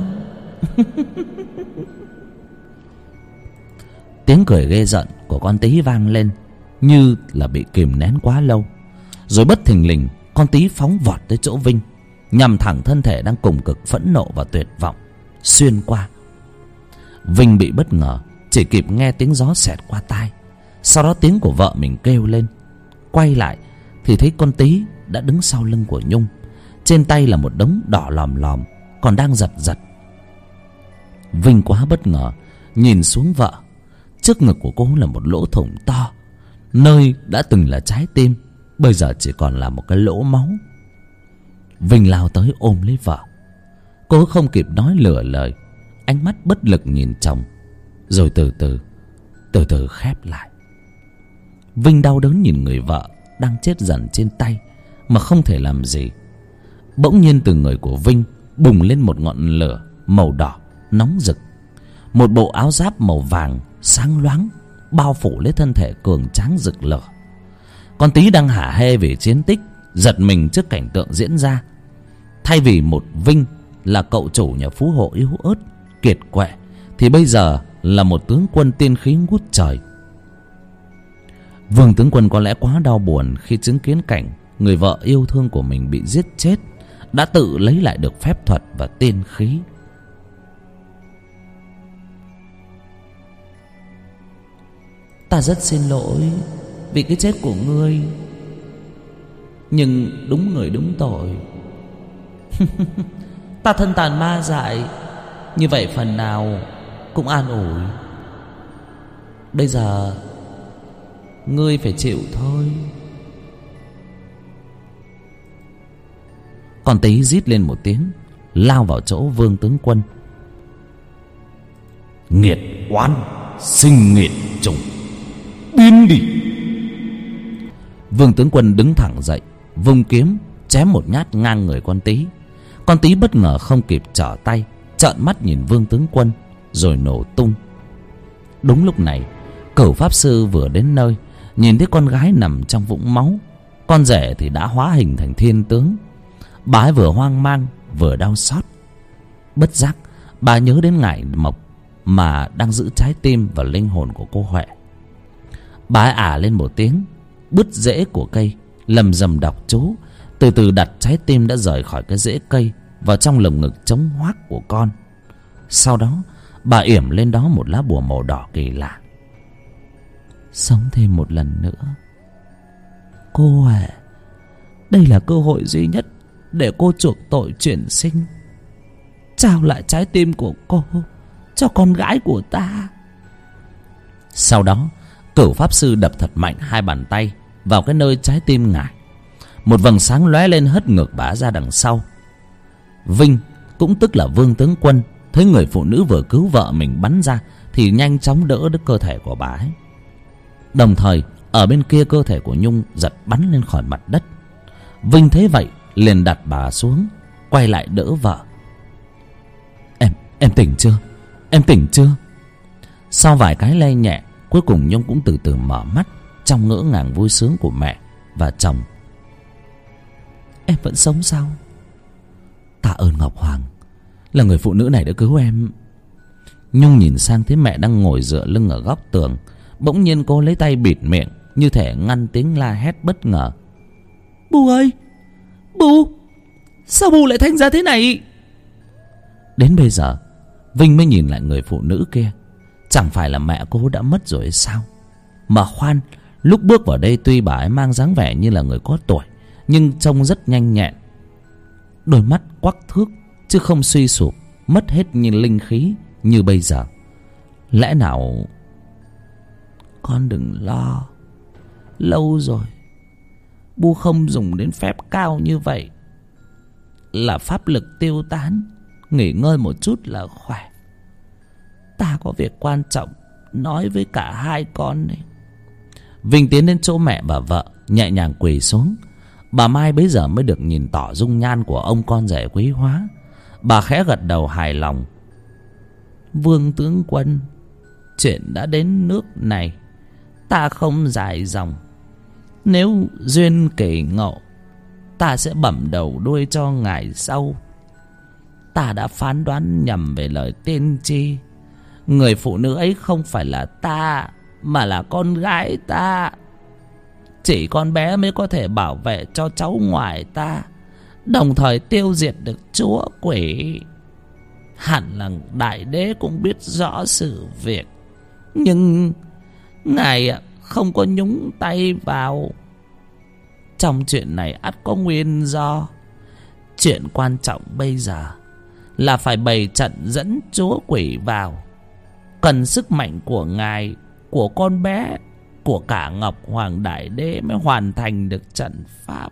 Tiếng cười ghê giận của con tí vang lên như là bị kìm nén quá lâu. Rồi bất thình lình con tí phóng vọt tới chỗ Vinh, nhằm thẳng thân thể đang cùng cực phẫn nộ và tuyệt vọng xuyên qua. Vinh bị bất ngờ, chỉ kịp nghe tiếng gió xẹt qua tai. Sau đó tiếng của vợ mình kêu lên. Quay lại thì thấy con tí đã đứng sau lưng của Nhung, trên tay là một đống đỏ lòm lòm, còn đang giật giật. Vinh quá bất ngờ nhìn xuống vợ. Trước ngực của cô là một lỗ thủng to, nơi đã từng là trái tim bây giờ chỉ còn là một cái lỗ máu. Vinh lao tới ôm lấy vợ. Cô không kịp nói lừa lời, ánh mắt bất lực nhìn chồng, rồi từ từ khép lại. Vinh đau đớn nhìn người vợ đang chết dần trên tay mà không thể làm gì. Bỗng nhiên từ người của Vinh bùng lên một ngọn lửa màu đỏ nóng rực. Một bộ áo giáp màu vàng sáng loáng bao phủ lấy thân thể cường tráng rực lửa. Con tí đang hả hê vì chiến tích, giật mình trước cảnh tượng diễn ra. Thay vì một Vinh là cậu chủ nhà phú hộ yếu ớt kiệt quệ, thì bây giờ là một tướng quân tiên khí ngút trời. Vương tướng quân có lẽ quá đau buồn khi chứng kiến cảnh người vợ yêu thương của mình bị giết chết, đã tự lấy lại được phép thuật và tiên khí. Ta rất xin lỗi vì cái chết của ngươi, nhưng đúng người đúng tội. Ta thân tàn ma dại, như vậy phần nào cũng an ủi. Bây giờ ngươi phải chịu thôi. Con Tý rít lên một tiếng, lao vào chỗ Vương tướng quân. Nghiệt oan sinh nghiệt chủng, biến đi! Vương tướng quân đứng thẳng dậy, vung kiếm chém một nhát ngang người con Tý. Con Tý bất ngờ không kịp trở tay, trợn mắt nhìn Vương tướng quân rồi nổ tung. Đúng lúc này, Cửu pháp sư vừa đến nơi, nhìn thấy con gái nằm trong vũng máu, con rể thì đã hóa hình thành thiên tướng. Bà ấy vừa hoang mang vừa đau xót. Bất giác bà nhớ đến Ngải Mộc mà đang giữ trái tim và linh hồn của cô Huệ. Bà ấy ả lên một tiếng, bứt rễ của cây, lầm rầm đọc chú, từ từ đặt trái tim đã rời khỏi cái rễ cây vào trong lồng ngực trống hoác của con. Sau đó bà yểm lên đó một lá bùa màu đỏ kỳ lạ. Sống thêm một lần nữa, cô Huệ. Đây là cơ hội duy nhất để cô chuộc tội chuyển sinh. Trao lại trái tim của cô cho con gái của ta. Sau đó Cửu pháp sư đập thật mạnh hai bàn tay vào cái nơi trái tim Ngải. Một vầng sáng lóe lên hất ngược bà ra đằng sau. Vinh, cũng tức là Vương tướng quân, thấy người phụ nữ vừa cứu vợ mình bắn ra thì nhanh chóng đỡ được cơ thể của bà ấy. Đồng thời ở bên kia cơ thể của Nhung giật bắn lên khỏi mặt đất. Vinh thấy vậy liền đặt bà xuống, quay lại đỡ vợ. Em tỉnh chưa? Em tỉnh chưa? Sau vài cái lay nhẹ, cuối cùng Nhung cũng từ từ mở mắt trong ngỡ ngàng vui sướng của mẹ và chồng. Em vẫn sống sao? Tạ ơn Ngọc Hoàng, là người phụ nữ này đã cứu em. Nhung nhìn sang thấy mẹ đang ngồi dựa lưng ở góc tường. Bỗng nhiên cô lấy tay bịt miệng, như thể ngăn tiếng la hét bất ngờ. Bù ơi! Bù! Sao bù lại thành ra thế này? Đến bây giờ Vinh mới nhìn lại người phụ nữ kia. Chẳng phải là mẹ cô đã mất rồi hay sao? Mà khoan, lúc bước vào đây tuy bà ấy mang dáng vẻ như là người có tuổi, nhưng trông rất nhanh nhẹn. Đôi mắt quắc thước chứ không suy sụp, mất hết như linh khí như bây giờ. Lẽ nào... Con đừng lo, lâu rồi Bu không dùng đến phép cao như vậy, là pháp lực tiêu tán. Nghỉ ngơi một chút là khỏe. Ta có việc quan trọng nói với cả hai con đấy. Vinh tiến đến chỗ mẹ và vợ, nhẹ nhàng quỳ xuống. Bà Mai bấy giờ mới được nhìn tỏ dung nhan của ông con rể quý hóa. Bà khẽ gật đầu hài lòng. Vương tướng quân, chuyện đã đến nước này, ta không dài dòng. Nếu duyên kỳ ngộ, ta sẽ bẩm đầu đuôi cho ngài sau. Ta đã phán đoán nhầm về lời tiên tri. Người phụ nữ ấy không phải là ta, mà là con gái ta. Chỉ con bé mới có thể bảo vệ cho cháu ngoại ta, đồng thời tiêu diệt được chúa quỷ. Hẳn là đại đế cũng biết rõ sự việc, nhưng ngài không có nhúng tay vào. Trong chuyện này ắt có nguyên do. Chuyện quan trọng bây giờ là phải bày trận dẫn chúa quỷ vào. Cần sức mạnh của ngài, của con bé, của cả Ngọc Hoàng Đại Đế mới hoàn thành được trận pháp.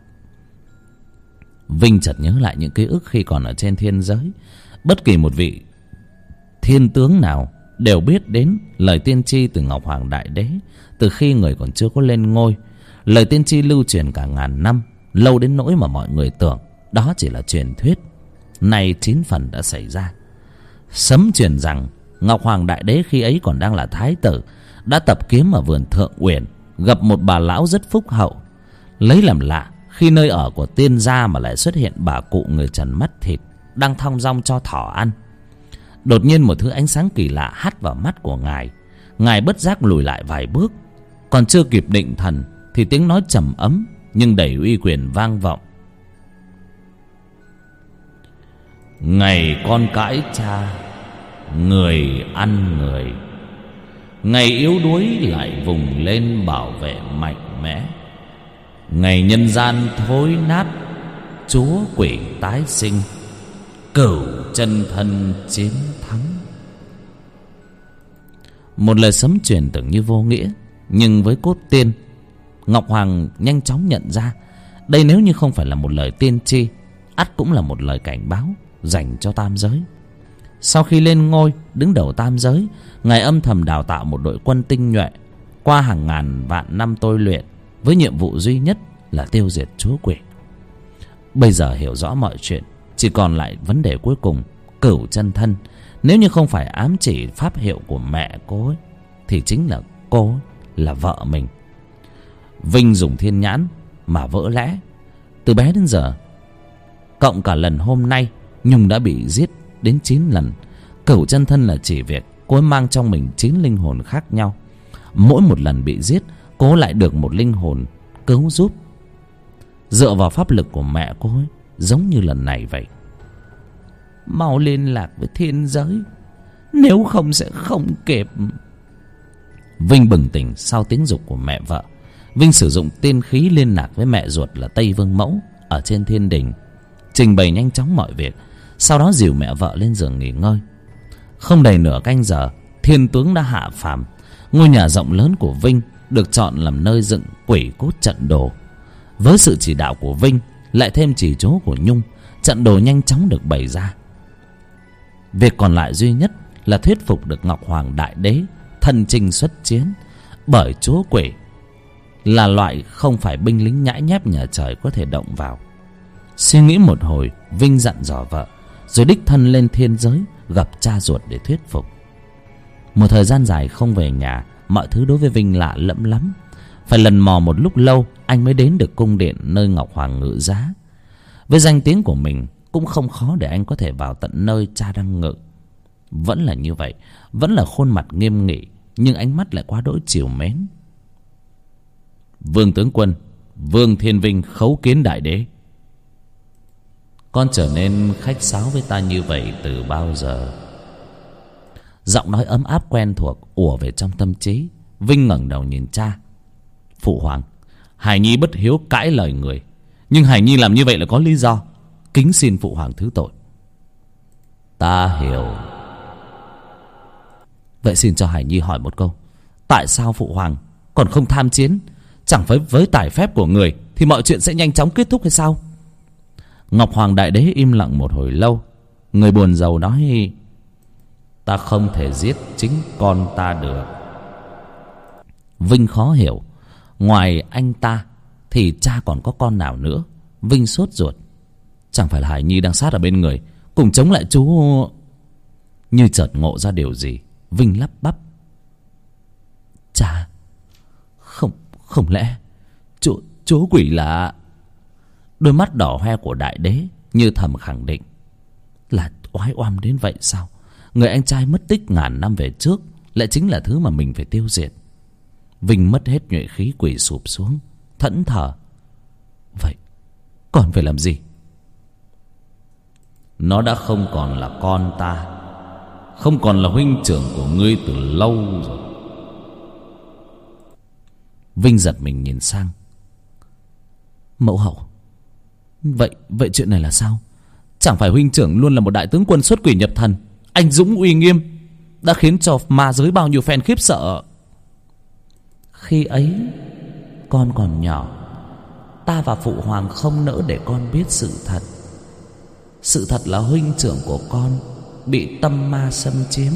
Vinh chợt nhớ lại những ký ức khi còn ở trên thiên giới. Bất kỳ một vị thiên tướng nào đều biết đến lời tiên tri từ Ngọc Hoàng Đại Đế từ khi người còn chưa có lên ngôi. Lời tiên tri lưu truyền cả ngàn năm, lâu đến nỗi mà mọi người tưởng đó chỉ là truyền thuyết. Nay 9 phần đã xảy ra. Sấm truyền rằng Ngọc Hoàng Đại Đế khi ấy còn đang là thái tử, đã tập kiếm ở vườn Thượng Uyển, gặp một bà lão rất phúc hậu. Lấy làm lạ khi nơi ở của tiên gia mà lại xuất hiện bà cụ người trần mắt thịt, đang thong dong cho thỏ ăn. Đột nhiên một thứ ánh sáng kỳ lạ hắt vào mắt của ngài. Ngài bất giác lùi lại vài bước. Còn chưa kịp định thần thì tiếng nói trầm ấm nhưng đầy uy quyền vang vọng. Ngày con cãi cha, người ăn người. ngày yếu đuối lại vùng lên bảo vệ mạnh mẽ. Ngày nhân gian thối nát, chúa quỷ tái sinh, cửu chân thân chiến thắng. Một lời sấm truyền tưởng như vô nghĩa, nhưng với cốt tiên, Ngọc Hoàng nhanh chóng nhận ra đây nếu như không phải là một lời tiên tri, ắt cũng là một lời cảnh báo dành cho tam giới. Sau khi lên ngôi đứng đầu tam giới, ngài âm thầm đào tạo một đội quân tinh nhuệ qua hàng ngàn vạn năm tôi luyện, với nhiệm vụ duy nhất là tiêu diệt chúa quỷ. Bây giờ hiểu rõ mọi chuyện, chỉ còn lại vấn đề cuối cùng, cửu chân thân. Nếu như không phải ám chỉ pháp hiệu của mẹ cô ấy, thì chính là cô ấy, là vợ mình. Vinh dùng thiên nhãn mà vỡ lẽ. Từ bé đến giờ, cộng cả lần hôm nay, Nhung đã bị giết đến 9 lần. Cửu chân thân là chỉ việc cô ấy mang trong mình 9 linh hồn khác nhau. Mỗi một lần bị giết, cô lại được một linh hồn cứu giúp. Dựa vào pháp lực của mẹ cô ấy, giống như lần này vậy. Mau liên lạc với thiên giới, nếu không sẽ không kịp. Vinh bừng tỉnh sau tiếng giục của mẹ vợ. Vinh sử dụng tiên khí liên lạc với mẹ ruột là Tây Vương Mẫu ở trên thiên đình, trình bày nhanh chóng mọi việc. Sau đó dìu mẹ vợ lên giường nghỉ ngơi. Không đầy nửa canh giờ, thiên tướng đã hạ phàm. Ngôi nhà rộng lớn của Vinh được chọn làm nơi dựng quỷ cốt trận đồ. Với sự chỉ đạo của Vinh, lại thêm chỉ chỗ của Nhung, trận đồ nhanh chóng được bày ra. Việc còn lại duy nhất là thuyết phục được Ngọc Hoàng Đại Đế thân chinh xuất chiến. Bởi chúa quỷ là loại không phải binh lính nhãi nhép nhà trời có thể động vào. Suy nghĩ một hồi, Vinh dặn dò vợ, rồi đích thân lên thiên giới gặp cha ruột để thuyết phục. Một thời gian dài không về nhà, mọi thứ đối với Vinh lạ lẫm lắm. Phải lần mò một lúc lâu, anh mới đến được cung điện nơi Ngọc Hoàng ngự giá. Với danh tiếng của mình, cũng không khó để anh có thể vào tận nơi cha đang ngự. Vẫn là như vậy, vẫn là khuôn mặt nghiêm nghị, nhưng ánh mắt lại quá đỗi trìu mến. Vương tướng quân, Vương Thiên Vinh khấu kiến đại đế. Con trở nên khách sáo với ta như vậy từ bao giờ? Giọng nói ấm áp quen thuộc ùa về trong tâm trí. Vinh ngẩng đầu nhìn cha. Phụ hoàng, Hải Nhi bất hiếu cãi lời người, nhưng Hải Nhi làm như vậy là có lý do. Kính xin phụ hoàng thứ tội. Ta hiểu. Vậy xin cho Hải Nhi hỏi một câu, tại sao phụ hoàng còn không tham chiến? Chẳng phải với tài phép của người thì mọi chuyện sẽ nhanh chóng kết thúc hay sao? Ngọc Hoàng Đại Đế im lặng một hồi lâu. Người buồn rầu nói, ta không thể giết chính con ta được. Vinh khó hiểu, ngoài anh ta thì cha còn có con nào nữa? Vinh sốt ruột. Chẳng phải là Hải Nhi đang sát ở bên người cùng chống lại chú? Như chợt ngộ ra điều gì, Vinh lắp bắp, cha, không lẽ chúa quỷ là... Đôi mắt đỏ hoe của Đại Đế như thầm khẳng định, là oái oăm đến vậy sao? Người anh trai mất tích ngàn năm về trước lại chính là thứ mà mình phải tiêu diệt. Vinh mất hết nhuệ khí, quỳ sụp xuống thẫn thờ. Vậy còn phải làm gì? Nó đã không còn là con ta, không còn là huynh trưởng của ngươi từ lâu rồi. Vinh giật mình nhìn sang. Mẫu hậu, Vậy chuyện này là sao? Chẳng phải huynh trưởng luôn là một đại tướng quân xuất quỷ nhập thần, anh dũng uy nghiêm, đã khiến cho ma giới bao nhiêu phen khiếp sợ. Khi ấy con còn nhỏ, ta và phụ hoàng không nỡ để con biết sự thật. Sự thật là huynh trưởng của con bị tâm ma xâm chiếm.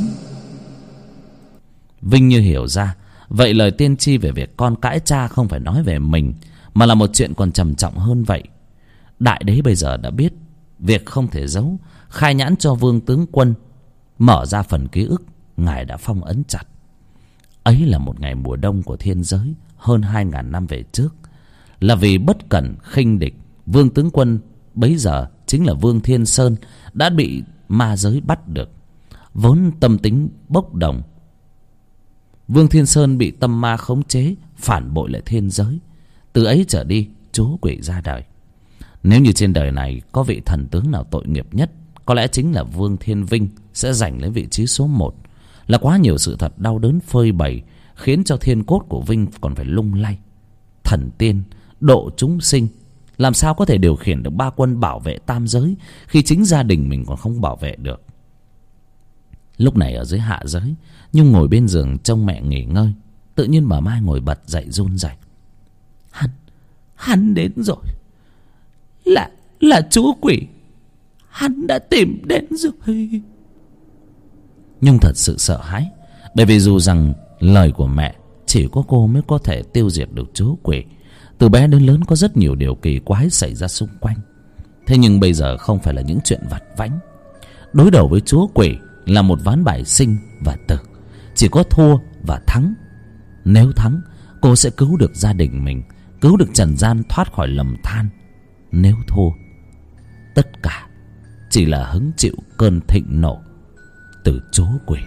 Vinh như hiểu ra, vậy lời tiên tri về việc con cãi cha không phải nói về mình, mà là một chuyện còn trầm trọng hơn vậy. Đại Đế bây giờ đã biết việc không thể giấu, khai nhãn cho Vương tướng quân mở ra phần ký ức ngài đã phong ấn chặt. Ấy là một ngày mùa đông của thiên giới hơn 2000 năm về trước. Là vì bất cẩn khinh địch, Vương tướng quân bấy giờ chính là Vương Thiên Sơn đã bị ma giới bắt được. Vốn tâm tính bốc đồng, Vương Thiên Sơn bị tâm ma khống chế, phản bội lại thiên giới. Từ ấy trở đi, chúa quỷ ra đời. Nếu như trên đời này có vị thần tướng nào tội nghiệp nhất, có lẽ chính là Vương Thiên Vinh sẽ giành lấy vị trí số 1, là quá nhiều sự thật đau đớn phơi bày, khiến cho thiên cốt của Vinh còn phải lung lay. Thần tiên độ chúng sinh, làm sao có thể điều khiển được 3 quân bảo vệ tam giới khi chính gia đình mình còn không bảo vệ được. Lúc này ở dưới hạ giới, Nhung ngồi bên giường trông mẹ nghỉ ngơi. Tự nhiên bà Mai ngồi bật dậy run rẩy. Hắn đến rồi. Là chú quỷ. Hắn đã tìm đến rồi. Nhung thật sự sợ hãi, bởi vì dù rằng lời của mẹ chỉ có cô mới có thể tiêu diệt được chú quỷ. Từ bé đến lớn có rất nhiều điều kỳ quái xảy ra xung quanh. Thế nhưng bây giờ không phải là những chuyện vặt vãnh. Đối đầu với chúa quỷ là một ván bài sinh và tử, chỉ có thua và thắng. Nếu thắng, cô sẽ cứu được gia đình mình, cứu được trần gian thoát khỏi lầm than. Nếu thua, tất cả chỉ là hứng chịu cơn thịnh nộ từ chúa quỷ.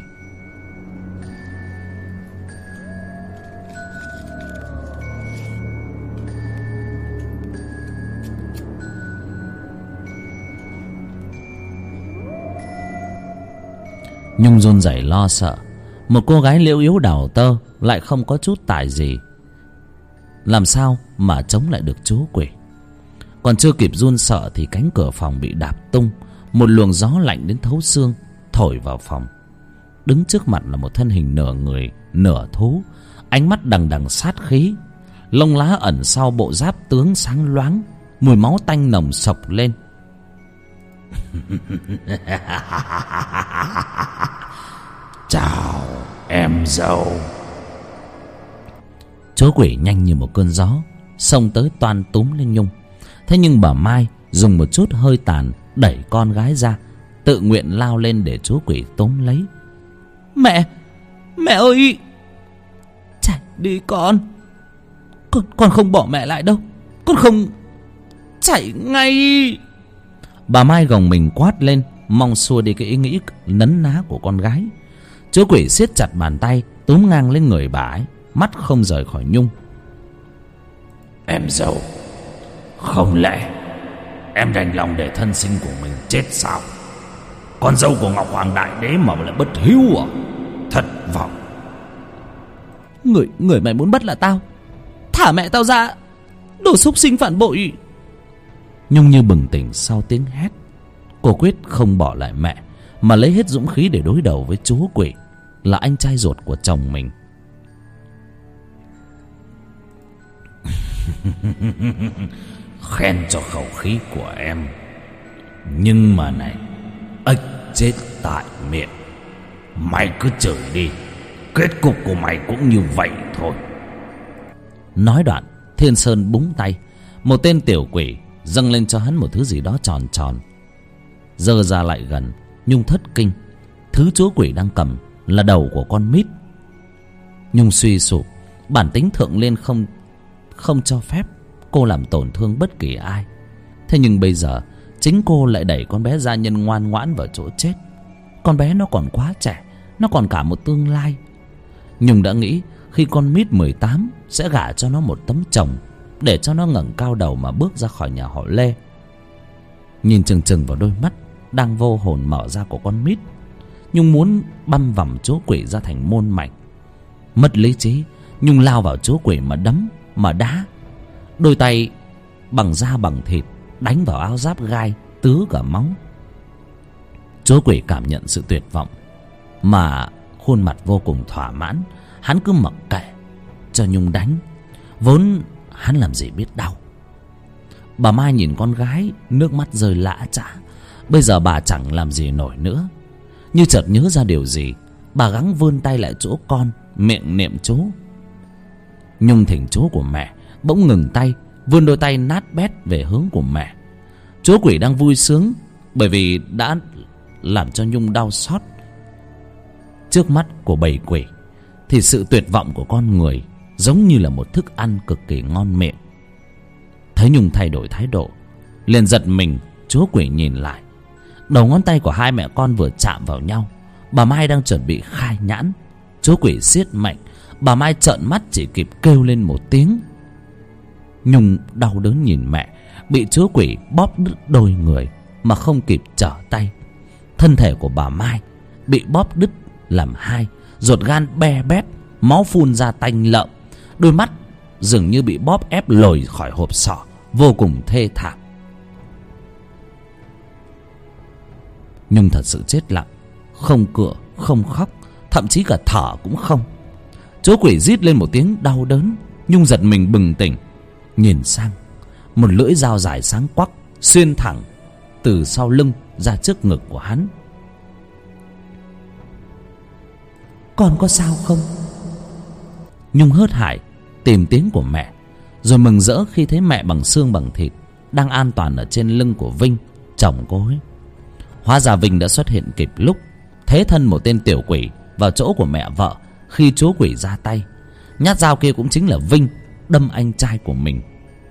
Nhung run rẩy lo sợ. Một cô gái liễu yếu đào tơ, lại không có chút tài gì, làm sao mà chống lại được chú quỷ. Còn chưa kịp run sợ thì cánh cửa phòng bị đạp tung. Một luồng gió lạnh đến thấu xương thổi vào phòng. Đứng trước mặt là một thân hình nửa người nửa thú, ánh mắt đằng đằng sát khí. Lông lá ẩn sau bộ giáp tướng sáng loáng, mùi máu tanh nồng sộc lên. Chào em dâu. Chúa quỷ nhanh như một cơn gió xông tới toan túm lên Nhung. Thế nhưng bà Mai dùng một chút hơi tàn đẩy con gái ra, tự nguyện lao lên để chúa quỷ túm lấy. Mẹ ơi, chạy đi con không bỏ mẹ lại đâu, con không, chạy ngay. Bà Mai gồng mình quát lên, mong xua đi cái ý nghĩ nấn ná của con gái. Chúa quỷ siết chặt bàn tay túm ngang lên người bà ấy, mắt không rời khỏi Nhung. Em dâu, không lẽ em đành lòng để thân sinh của mình chết sao? Con dâu của Ngọc Hoàng Đại Đế mà lại bất hiếu à? Thất vọng. Người mày muốn bắt là tao. Thả mẹ tao ra, đồ súc sinh phản bội. Nhung như bừng tỉnh sau tiếng hét. Cô quyết không bỏ lại mẹ, mà lấy hết dũng khí để đối đầu với chúa quỷ, là anh trai ruột của chồng mình. Khen cho khẩu khí của em. Nhưng mà này, ếch chết tại miệng. Mày cứ chửi đi, kết cục của mày cũng như vậy thôi. Nói đoạn, Thiên Sơn búng tay, một tên tiểu quỷ dâng lên cho hắn một thứ gì đó tròn tròn. Giơ ra lại gần, Nhung thất kinh. Thứ chúa quỷ đang cầm là đầu của con mít. Nhung suy sụp, bản tính thượng liên không cho phép cô làm tổn thương bất kỳ ai. Thế nhưng bây giờ chính cô lại đẩy con bé gia nhân ngoan ngoãn vào chỗ chết. Con bé nó còn quá trẻ, nó còn cả một tương lai. Nhung đã nghĩ khi con mít 18 sẽ gả cho nó một tấm chồng, để cho nó ngẩng cao đầu mà bước ra khỏi nhà họ Lê. Nhìn chừng chừng vào đôi mắt đang vô hồn mở ra của con mít, Nhung muốn băm vằm chúa quỷ ra thành môn mảnh. Mất lý trí, Nhung lao vào chúa quỷ mà đấm mà đá. Đôi tay bằng da bằng thịt đánh vào áo giáp gai tứ cả máu. Chúa quỷ cảm nhận sự tuyệt vọng, mà khuôn mặt vô cùng thỏa mãn. Hắn cứ mặc kệ cho Nhung đánh, vốn hắn làm gì biết đau. Bà Mai nhìn con gái, nước mắt rơi lã chã. Bây giờ bà chẳng làm gì nổi nữa. Như chợt nhớ ra điều gì, bà gắng vươn tay lại chỗ con, miệng niệm chú. Nhung thỉnh chú của mẹ bỗng ngừng tay, vươn đôi tay nát bét về hướng của mẹ. Chúa quỷ đang vui sướng bởi vì đã làm cho Nhung đau xót. Trước mắt của bầy quỷ thì sự tuyệt vọng của con người giống như là một thức ăn cực kỳ ngon miệng. Thấy Nhung thay đổi thái độ, liền giật mình. Chúa quỷ nhìn lại, đầu ngón tay của hai mẹ con vừa chạm vào nhau. Bà Mai đang chuẩn bị khai nhãn, chúa quỷ siết mạnh. Bà Mai trợn mắt chỉ kịp kêu lên một tiếng. Nhung đau đớn nhìn mẹ bị chúa quỷ bóp đứt đôi người mà không kịp trở tay. Thân thể của bà Mai bị bóp đứt làm hai, ruột gan be bét, máu phun ra tanh lợm, đôi mắt dường như bị bóp ép lồi khỏi hộp sọ, vô cùng thê thảm. Nhung thật sự chết lặng, không cựa, không khóc, thậm chí cả thở cũng không. Chú quỷ rít lên một tiếng đau đớn. Nhung giật mình bừng tỉnh, nhìn sang, một lưỡi dao dài sáng quắc xuyên thẳng từ sau lưng ra trước ngực của hắn. Con có sao không? Nhung hớt hải tìm tiếng của mẹ, rồi mừng rỡ khi thấy mẹ bằng xương bằng thịt đang an toàn ở trên lưng của Vinh, chồng cô ấy. Hóa ra Vinh đã xuất hiện kịp lúc, thế thân một tên tiểu quỷ vào chỗ của mẹ vợ khi chú quỷ ra tay. Nhát dao kia cũng chính là Vinh đâm anh trai của mình.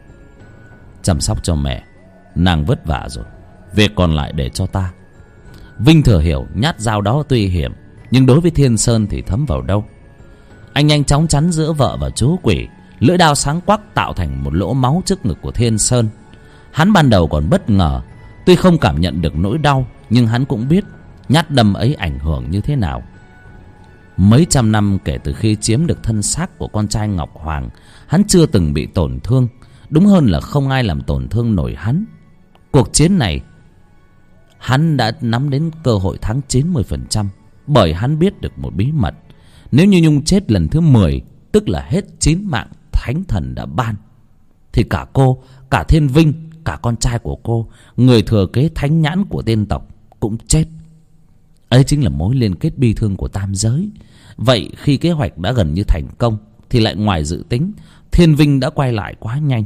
Chăm sóc cho mẹ, nàng vất vả rồi, việc còn lại để cho ta. Vinh thừa hiểu nhát dao đó tuy hiểm, nhưng đối với Thiên Sơn thì thấm vào đâu. Anh nhanh chóng chắn giữa vợ và chú quỷ. Lưỡi đao sáng quắc tạo thành một lỗ máu trước ngực của Thiên Sơn. Hắn ban đầu còn bất ngờ, tuy không cảm nhận được nỗi đau, nhưng hắn cũng biết nhát đâm ấy ảnh hưởng như thế nào. Mấy trăm năm kể từ khi chiếm được thân xác của con trai Ngọc Hoàng, hắn chưa từng bị tổn thương. Đúng hơn là không ai làm tổn thương nổi hắn. Cuộc chiến này hắn đã nắm đến cơ hội thắng 90%, bởi hắn biết được một bí mật. Nếu như Nhung chết lần thứ 10, tức là hết 9 mạng thánh thần đã ban, thì cả cô, cả Thiên Vinh, cả con trai của cô, người thừa kế thánh nhãn của tiên tộc cũng chết. Ấy chính là mối liên kết bi thương của tam giới. Vậy khi kế hoạch đã gần như thành công, thì lại ngoài dự tính, Thiên Vinh đã quay lại quá nhanh.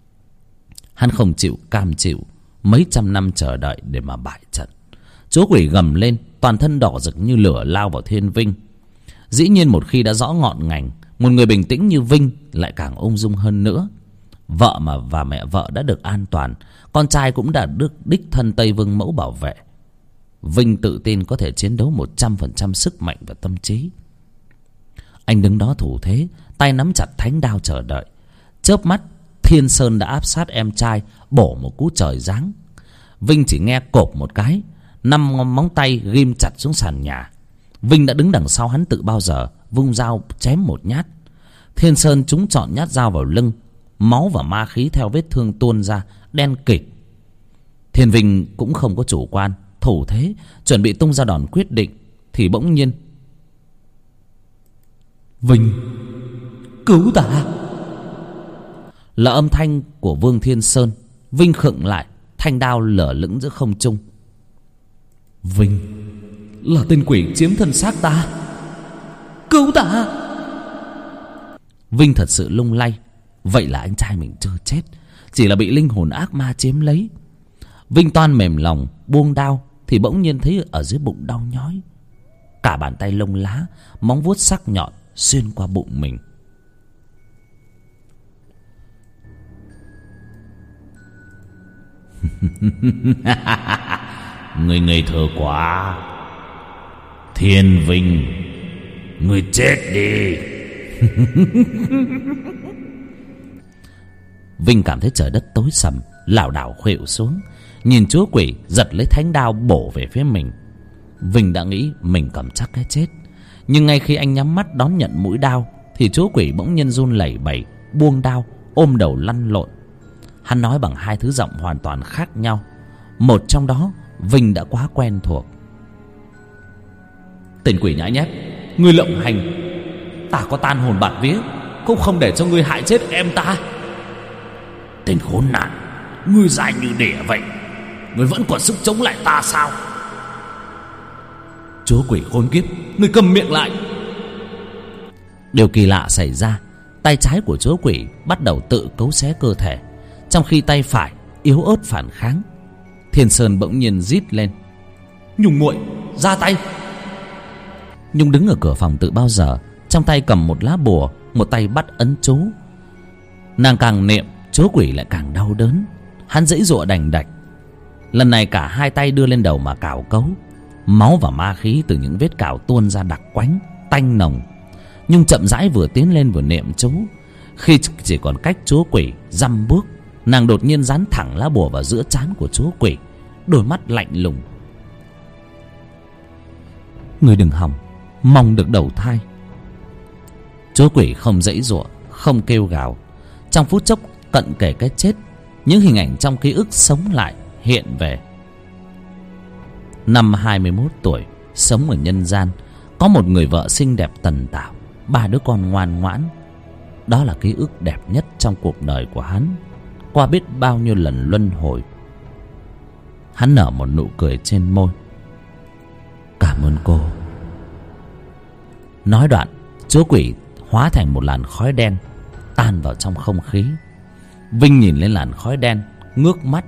Hắn không cam chịu mấy trăm năm chờ đợi để mà bại trận. Chú quỷ gầm lên, toàn thân đỏ rực như lửa lao vào Thiên Vinh. Dĩ nhiên một khi đã rõ ngọn ngành, một người bình tĩnh như Vinh lại càng ung dung hơn nữa. Vợ và mẹ vợ đã được an toàn, con trai cũng đã được đích thân Tây Vương Mẫu bảo vệ. Vinh tự tin có thể chiến đấu 100% sức mạnh và tâm trí. Anh đứng đó thủ thế, tay nắm chặt thánh đao chờ đợi. Chớp mắt, Thiên Sơn đã áp sát em trai, bổ một cú trời giáng. Vinh chỉ nghe cộp một cái, 5 móng tay ghim chặt xuống sàn nhà. Vinh đã đứng đằng sau hắn tự bao giờ, vung dao chém một nhát. Thiên Sơn trúng trọn nhát dao vào lưng, máu và ma khí theo vết thương tuôn ra đen kịt. Thiên Vinh cũng không có chủ quan, thủ thế chuẩn bị tung ra đòn quyết định, thì bỗng nhiên: Vinh, cứu ta! Là âm thanh của Vương Thiên Sơn. Vinh khựng lại, thanh đao lở lững giữa không trung. Vinh, là tên quỷ chiếm thân xác ta, cứu ta! Vinh thật sự lung lay. Vậy là anh trai mình chưa chết, chỉ là bị linh hồn ác ma chiếm lấy. Vinh toan mềm lòng buông đao, thì bỗng nhiên thấy ở dưới bụng đau nhói. Cả bàn tay lông lá, móng vuốt sắc nhọn xuyên qua bụng mình. Người ngây thơ quá. Thiên Vinh, người chết đi. Vinh cảm thấy trời đất tối sầm, lảo đảo khuỵu xuống, nhìn chúa quỷ giật lấy thánh đao bổ về phía mình. Vinh đã nghĩ mình cầm chắc cái chết, nhưng ngay khi anh nhắm mắt đón nhận mũi đao, thì chúa quỷ bỗng nhiên run lẩy bẩy, buông đao, ôm đầu lăn lộn. Hắn nói bằng 2 thứ giọng hoàn toàn khác nhau. Một trong đó Vinh đã quá quen thuộc. Tên quỷ nhãi nhép, ngươi lộng hành, ta có tan hồn bạt vía cũng không để cho ngươi hại chết em ta. Tên khốn nạn, ngươi dài như đỉa vậy, ngươi vẫn còn sức chống lại ta sao? Chúa quỷ khốn kiếp, ngươi câm miệng lại! Điều kỳ lạ xảy ra, tay trái của chúa quỷ bắt đầu tự cấu xé cơ thể, trong khi tay phải yếu ớt phản kháng. Thiên Sơn bỗng nhiên rít lên: Nhung muội, ra tay! Nhung đứng ở cửa phòng tự bao giờ, trong tay cầm một lá bùa, một tay bắt ấn chú. Nàng càng niệm, chúa quỷ lại càng đau đớn. Hắn giãy giụa đành đạch. Lần này cả 2 tay đưa lên đầu mà cào cấu. Máu và ma khí từ những vết cào tuôn ra đặc quánh, tanh nồng. Nhung chậm rãi vừa tiến lên vừa niệm chú. Khi chỉ còn cách chúa quỷ dăm bước, nàng đột nhiên dán thẳng lá bùa vào giữa trán của chúa quỷ, đôi mắt lạnh lùng: Ngươi đừng hòng, mong được đầu thai. Chúa quỷ không giãy giụa, không kêu gào. Trong phút chốc cận kề cái chết, những hình ảnh trong ký ức sống lại hiện về. Năm 21 tuổi, sống ở nhân gian, có một người vợ xinh đẹp tần tảo, 3 đứa con ngoan ngoãn. Đó là ký ức đẹp nhất trong cuộc đời của hắn, qua biết bao nhiêu lần luân hồi. Hắn nở một nụ cười trên môi. Cảm ơn cô. Nói đoạn, chúa quỷ hóa thành một làn khói đen tan vào trong không khí. Vinh nhìn lên làn khói đen, ngước mắt.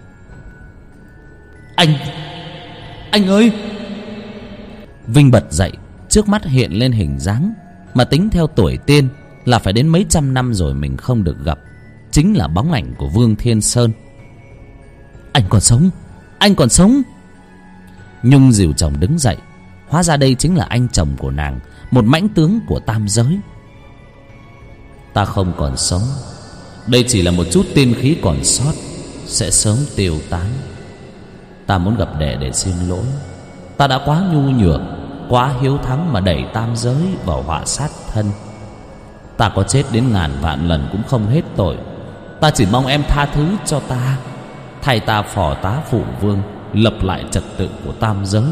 Anh ơi! Vinh bật dậy, trước mắt hiện lên hình dáng mà tính theo tuổi tiên là phải đến mấy trăm năm rồi mình không được gặp. Chính là bóng ảnh của Vương Thiên Sơn. Anh còn sống! Anh còn sống! Nhung dìu chồng đứng dậy. Hóa ra đây chính là anh chồng của nàng, một mãnh tướng của tam giới. Ta không còn sống, đây chỉ là một chút tiên khí còn sót, sẽ sớm tiêu tán. Ta muốn gặp đệ để xin lỗi. Ta đã quá nhu nhược, quá hiếu thắng mà đẩy tam giới vào họa sát thân. Ta có chết đến ngàn vạn lần cũng không hết tội. Ta chỉ mong em tha thứ cho ta, thay ta phò tá phụ vương, lập lại trật tự của tam giới.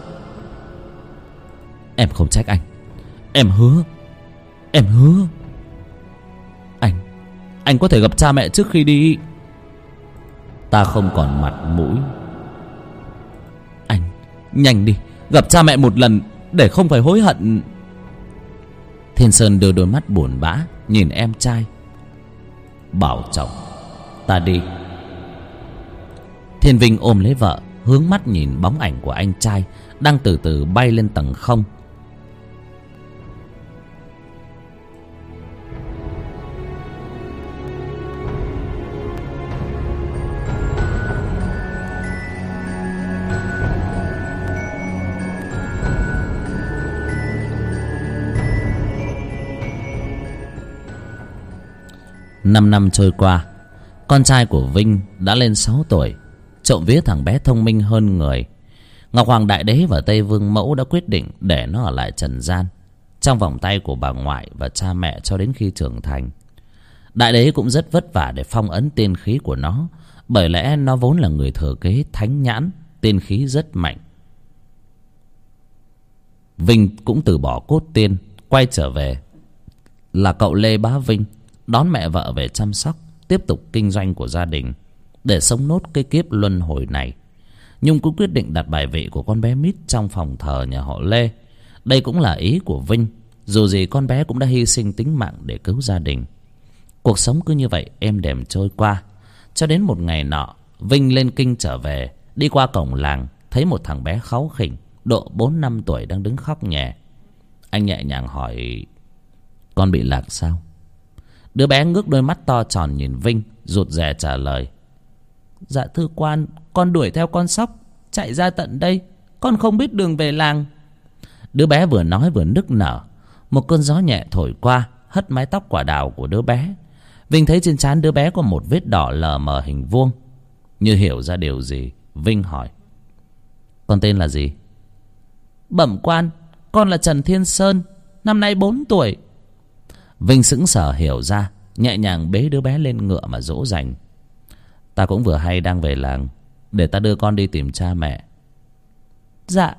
Em không trách anh. Em hứa. Em hứa. Anh có thể gặp cha mẹ trước khi đi. Ta không còn mặt mũi. Anh nhanh đi, gặp cha mẹ một lần để không phải hối hận. Thiên Sơn đưa đôi mắt buồn bã nhìn em trai. Bảo chồng, ta đi. Thiên Vinh ôm lấy vợ, hướng mắt nhìn bóng ảnh của anh trai đang từ từ bay lên tầng không. Năm năm trôi qua, con trai của Vinh đã lên 6 tuổi. Trộm vía thằng bé thông minh hơn người. Ngọc Hoàng Đại Đế và Tây Vương Mẫu đã quyết định để nó ở lại trần gian, trong vòng tay của bà ngoại và cha mẹ cho đến khi trưởng thành. Đại Đế cũng rất vất vả để phong ấn tiên khí của nó, bởi lẽ nó vốn là người thừa kế thánh nhãn, tiên khí rất mạnh. Vinh cũng từ bỏ cốt tiên, quay trở về là cậu Lê Bá Vinh, đón mẹ vợ về chăm sóc, tiếp tục kinh doanh của gia đình để sống nốt cái kiếp luân hồi này. Nhung cũng quyết định đặt bài vị của con bé Mít trong phòng thờ nhà họ Lê. Đây cũng là ý của Vinh. Dù gì con bé cũng đã hy sinh tính mạng để cứu gia đình. Cuộc sống cứ như vậy êm đềm trôi qua. Cho đến một ngày nọ, Vinh lên kinh trở về, đi qua cổng làng, thấy một thằng bé kháu khỉnh độ 4-5 tuổi đang đứng khóc nhè. Anh nhẹ nhàng hỏi: Con bị lạc sao? Đứa bé ngước đôi mắt to tròn nhìn Vinh, rụt rè trả lời: Dạ thưa quan, con đuổi theo con sóc chạy ra tận đây, con không biết đường về làng. Đứa bé vừa nói vừa nức nở. Một cơn gió nhẹ thổi qua, hất mái tóc quả đào của đứa bé. Vinh thấy trên trán đứa bé có một vết đỏ lờ mờ hình vuông. Như hiểu ra điều gì, Vinh hỏi: Con tên là gì? Bẩm quan, con là Trần Thiên Sơn, năm nay 4 tuổi. Vinh sững sờ hiểu ra, nhẹ nhàng bế đứa bé lên ngựa mà dỗ dành. Ta cũng vừa hay đang về làng, để ta đưa con đi tìm cha mẹ. Dạ.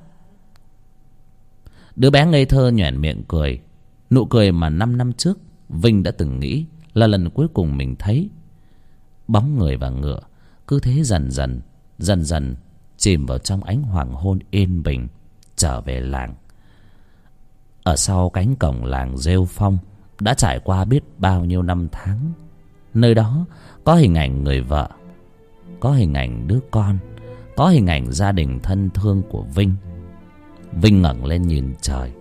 Đứa bé ngây thơ nhoẻn miệng cười, nụ cười mà 5 năm trước Vinh đã từng nghĩ là lần cuối cùng mình thấy. Bóng người và ngựa cứ thế dần dần chìm vào trong ánh hoàng hôn yên bình, trở về làng. Ở sau cánh cổng làng rêu phong đã trải qua biết bao nhiêu năm tháng. Nơi đó có hình ảnh người vợ, có hình ảnh đứa con, có hình ảnh gia đình thân thương của Vinh. Vinh ngẩng lên nhìn trời.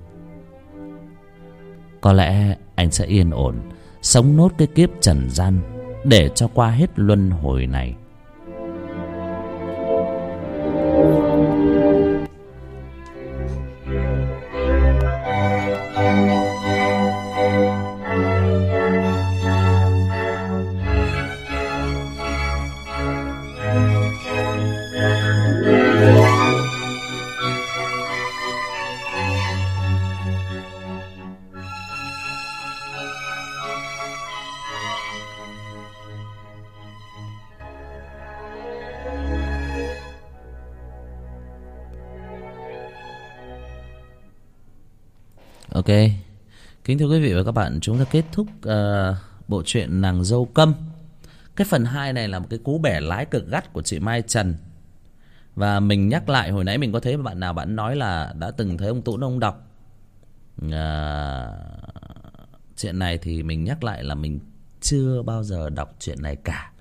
Có lẽ anh sẽ yên ổn sống nốt cái kiếp trần gian để cho qua hết luân hồi này. Ok. Kính thưa quý vị và các bạn, chúng ta kết thúc bộ truyện Nàng Dâu Câm. Cái phần 2 này là một cái cú bẻ lái cực gắt của chị Mai Trần. Và mình nhắc lại, hồi nãy mình có thấy bạn nào bạn nói là đã từng thấy ông Tún ông đọc chuyện này, thì mình nhắc lại là mình chưa bao giờ đọc chuyện này cả.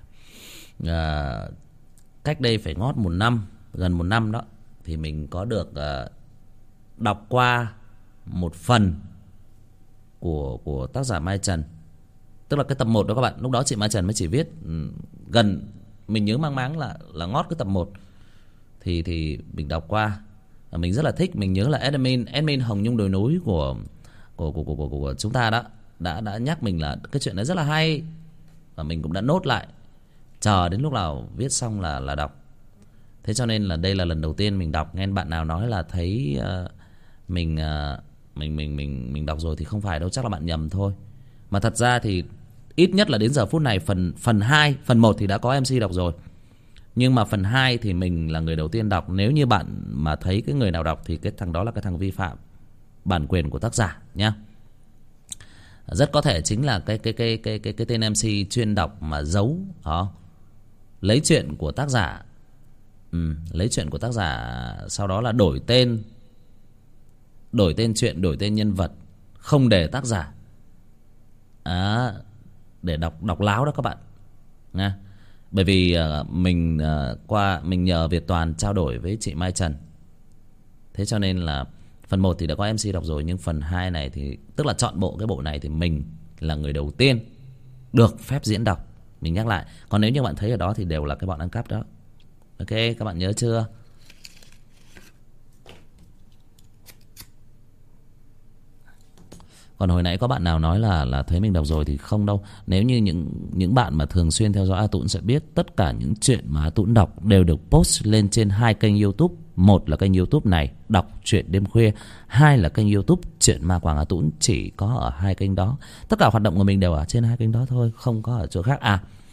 Cách đây phải ngót 1 năm, gần 1 năm đó, thì mình có được đọc qua một phần của tác giả Mai Trần. Tức là cái tập 1 đó các bạn. Lúc đó chị Mai Trần mới chỉ viết gần, mình nhớ mang máng là ngót cái tập 1. Thì mình đọc qua và mình rất là thích. Mình nhớ là admin Hồng Nhung Đồi Núi của chúng ta đó đã nhắc mình là cái chuyện này rất là hay, và mình cũng đã nốt lại, chờ đến lúc nào viết xong là đọc. Thế cho nên là đây là lần đầu tiên mình đọc. Nghe bạn nào nói là thấy mình đọc rồi thì không phải đâu, chắc là bạn nhầm thôi. Mà thật ra thì ít nhất là đến giờ phút này phần 2, phần 1 thì đã có MC đọc rồi. Nhưng mà phần 2 thì mình là người đầu tiên đọc. Nếu như bạn mà thấy cái người nào đọc thì cái thằng đó là cái thằng vi phạm bản quyền của tác giả nhá. Rất có thể chính là cái tên MC chuyên đọc mà giấu đó, lấy chuyện của tác giả. Lấy chuyện của tác giả, sau đó là đổi tên chuyện, đổi tên nhân vật, không để tác giả để đọc láo đó các bạn nha. Bởi vì mình nhờ Việt Toàn trao đổi với chị Mai Trần. Thế cho nên là phần 1 thì đã có MC đọc rồi, nhưng phần 2 này thì tức là chọn bộ cái bộ này thì mình là người đầu tiên được phép diễn đọc. Mình nhắc lại. Còn nếu như bạn thấy ở đó thì đều là cái bọn ăn cắp đó. Ok, các bạn nhớ chưa? Còn hồi nãy có bạn nào nói là thấy mình đọc rồi thì không đâu. Nếu như những bạn mà thường xuyên theo dõi A Tũng sẽ biết tất cả những chuyện mà A Tũng đọc đều được post lên trên 2 kênh YouTube. Một là kênh YouTube này, đọc truyện đêm khuya. 2 là kênh YouTube Chuyện Ma Quảng A Tũng, chỉ có ở 2 kênh đó. Tất cả hoạt động của mình đều ở trên 2 kênh đó thôi, không có ở chỗ khác.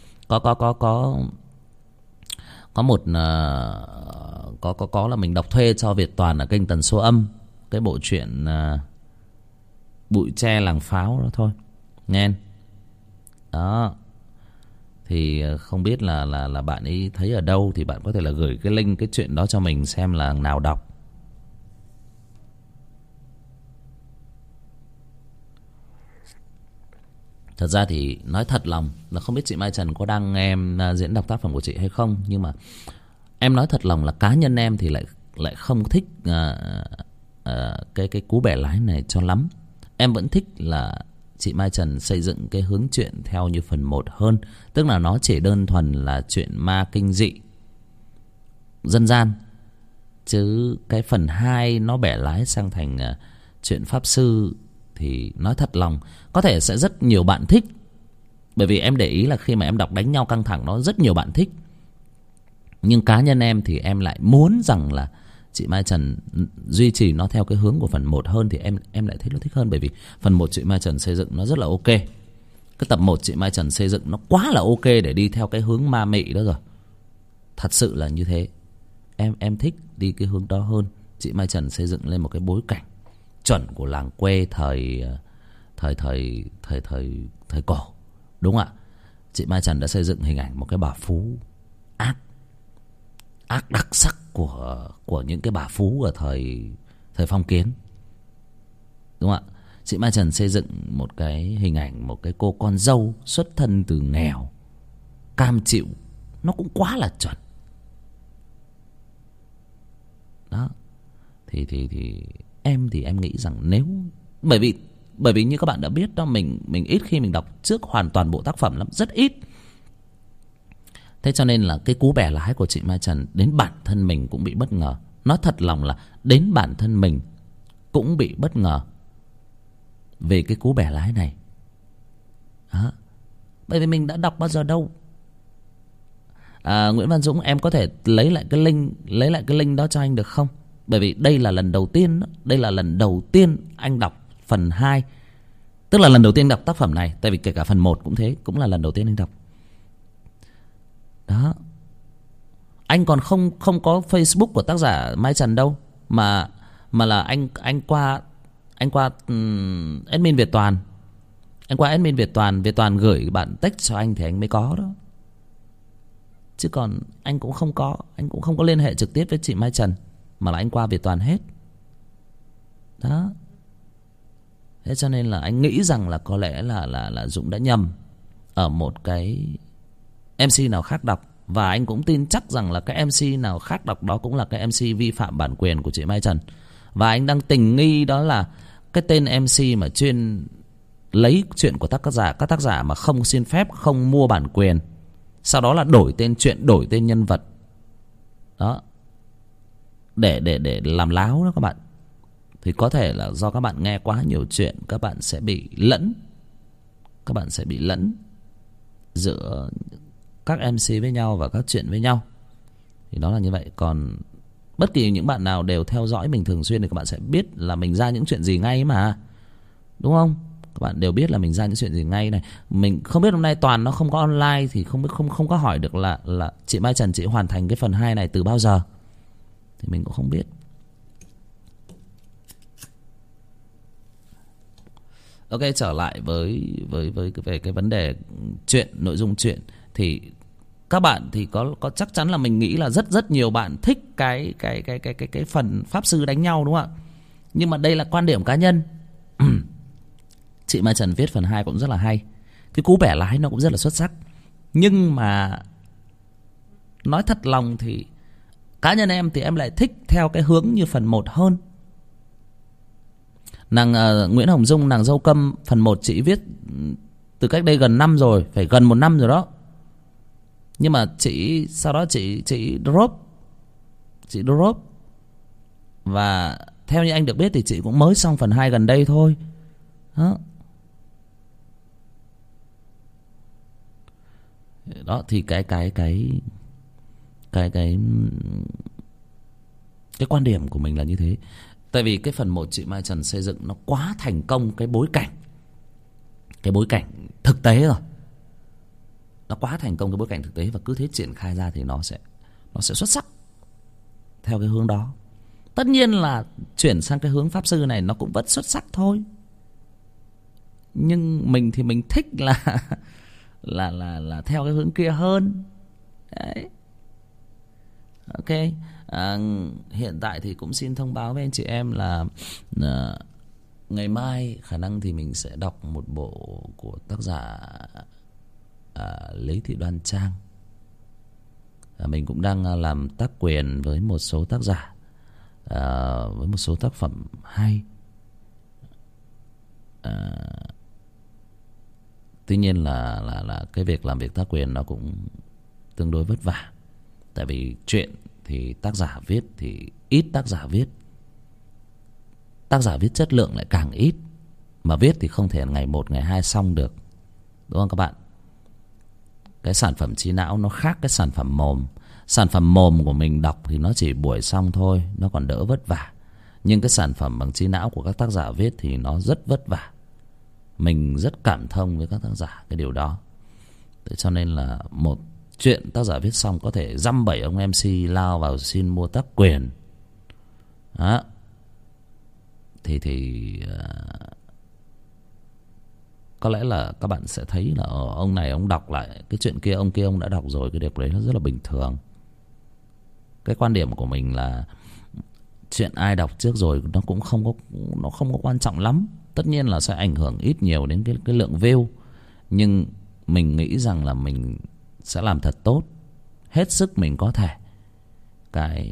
Có một có là mình đọc thuê cho Việt Toàn ở kênh Tần Số Âm, cái bộ truyện Bụi Tre Làng Pháo đó thôi, nghe đó. Thì không biết là bạn ấy thấy ở đâu, thì bạn có thể là gửi cái link cái chuyện đó cho mình xem là nào đọc. Thật ra thì nói thật lòng là không biết chị Mai Trần có đang nghe em diễn đọc tác phẩm của chị hay không, nhưng mà em nói thật lòng là cá nhân em thì lại không thích cái cú bẻ lái này cho lắm. Em vẫn thích là chị Mai Trần xây dựng cái hướng chuyện theo như phần 1 hơn. Tức là nó chỉ đơn thuần là chuyện ma kinh dị dân gian. Chứ cái phần 2 nó bẻ lái sang thành chuyện pháp sư thì nói thật lòng có thể sẽ rất nhiều bạn thích. Bởi vì em để ý là khi mà em đọc đánh nhau căng thẳng nó rất nhiều bạn thích. Nhưng cá nhân em thì em lại muốn rằng là chị Mai Trần duy trì nó theo cái hướng của phần 1 hơn, thì em lại thấy nó thích hơn. Bởi vì phần 1 chị Mai Trần xây dựng nó rất là ok. Cái tập 1 chị Mai Trần xây dựng nó quá là ok để đi theo cái hướng ma mị đó rồi. Thật sự là như thế. Em thích đi cái hướng đó hơn. Chị Mai Trần xây dựng lên một cái bối cảnh chuẩn của làng quê thời cổ, đúng không ạ? Chị Mai Trần đã xây dựng hình ảnh một cái bà Phú ác đặc sắc của những cái bà Phú ở thời phong kiến, đúng không ạ? Chị Mai Trần xây dựng một cái hình ảnh một cái cô con dâu xuất thân từ nghèo, cam chịu, nó cũng quá là chuẩn đó. Thì em nghĩ rằng nếu bởi vì như các bạn đã biết đó, mình ít khi mình đọc trước hoàn toàn bộ tác phẩm lắm, rất ít. Thế cho nên là cái cú bẻ lái của chị Mai Trần đến bản thân mình cũng bị bất ngờ. Nói thật lòng là đến bản thân mình cũng bị bất ngờ về cái cú bẻ lái này đó. Bởi vì mình đã đọc bao giờ đâu. Nguyễn Văn Dũng, em có thể lấy lại cái link đó cho anh được không? Bởi vì đây là lần đầu tiên đó. Đây là lần đầu tiên anh đọc phần 2. Tức là lần đầu tiên đọc tác phẩm này. Tại vì kể cả phần 1 cũng thế, cũng là lần đầu tiên anh đọc đó. Anh còn không có Facebook của tác giả Mai Trần đâu, mà là anh anh qua admin Việt Toàn. Anh qua admin Việt Toàn gửi bản text cho anh thì anh mới có đó. Chứ còn anh cũng không có liên hệ trực tiếp với chị Mai Trần, mà là anh qua Việt Toàn hết. Đó. Thế cho nên là anh nghĩ rằng là có lẽ là Dũng đã nhầm ở một cái MC nào khác đọc. Và anh cũng tin chắc rằng là cái MC nào khác đọc đó cũng là cái MC vi phạm bản quyền của chị Mai Trần. Và anh đang tình nghi đó là cái tên MC mà chuyên lấy chuyện của các tác giả mà không xin phép, không mua bản quyền, sau đó là đổi tên chuyện, đổi tên nhân vật đó để làm láo đó các bạn. Thì có thể là do các bạn nghe quá nhiều chuyện, các bạn sẽ bị lẫn giữa các MC với nhau và các chuyện với nhau. Thì đó là như vậy. Còn bất kỳ những bạn nào đều theo dõi mình thường xuyên thì các bạn sẽ biết là mình ra những chuyện gì ngay mà, đúng không? Các bạn đều biết là mình ra những chuyện gì ngay này. Mình không biết hôm nay Toàn nó không có online thì không có hỏi được là chị Mai Trần chị hoàn thành cái phần 2 này từ bao giờ, thì mình cũng không biết. Ok, trở lại với về cái vấn đề chuyện, nội dung chuyện thì các bạn thì có chắc chắn là mình nghĩ là rất nhiều bạn thích cái phần pháp sư đánh nhau, đúng không ạ? Nhưng mà đây là quan điểm cá nhân. Chị Mai Trần viết phần 2 cũng rất là hay, cái cú bẻ lái nó cũng rất là xuất sắc. Nhưng mà nói thật lòng thì cá nhân em thì em lại thích theo cái hướng như phần 1 hơn. Nàng Nguyễn Hồng Dung, nàng dâu Câm, phần 1 chị viết từ cách đây gần năm rồi, phải gần 1 năm rồi đó. Nhưng mà chị sau đó chị drop. Và theo như anh được biết thì chị cũng mới xong phần 2 gần đây thôi. Đó thì cái quan điểm của mình là như thế. Tại vì cái phần 1 chị Mai Trần xây dựng nó quá thành công cái bối cảnh thực tế rồi. Nó quá thành công cái bối cảnh thực tế, và cứ thế triển khai ra thì nó sẽ xuất sắc theo cái hướng đó. Tất nhiên là chuyển sang cái hướng pháp sư này nó cũng vẫn xuất sắc thôi. Nhưng mình thì mình thích là theo cái hướng kia hơn. Đấy. Ok. Hiện tại thì cũng xin thông báo với anh chị em là ngày mai khả năng thì mình sẽ đọc một bộ của tác giả Lý Thị Đoan Trang. Mình cũng đang làm tác quyền với một số tác giả, với một số tác phẩm hay. Tuy nhiên là cái việc làm việc tác quyền nó cũng tương đối vất vả. Tại vì chuyện thì tác giả viết thì ít tác giả viết. Tác giả viết chất lượng lại càng ít. Mà viết thì không thể ngày 1, ngày 2 xong được, đúng không các bạn? Cái sản phẩm trí não nó khác cái sản phẩm mồm. Sản phẩm mồm của mình đọc thì nó chỉ buổi xong thôi, nó còn đỡ vất vả. Nhưng cái sản phẩm bằng trí não của các tác giả viết thì nó rất vất vả. Mình rất cảm thông với các tác giả cái điều đó. Thế cho nên là một chuyện tác giả viết xong có thể dăm 7 ông MC lao vào xin mua tác quyền. Đó. Thì có lẽ là các bạn sẽ thấy là ông này ông đọc lại cái chuyện kia, ông kia ông đã đọc rồi, cái điều đấy nó rất là bình thường. Cái quan điểm của mình là chuyện ai đọc trước rồi nó cũng không có quan trọng lắm. Tất nhiên là sẽ ảnh hưởng ít nhiều đến cái lượng view, nhưng mình nghĩ rằng là mình sẽ làm thật tốt, hết sức mình có thể cái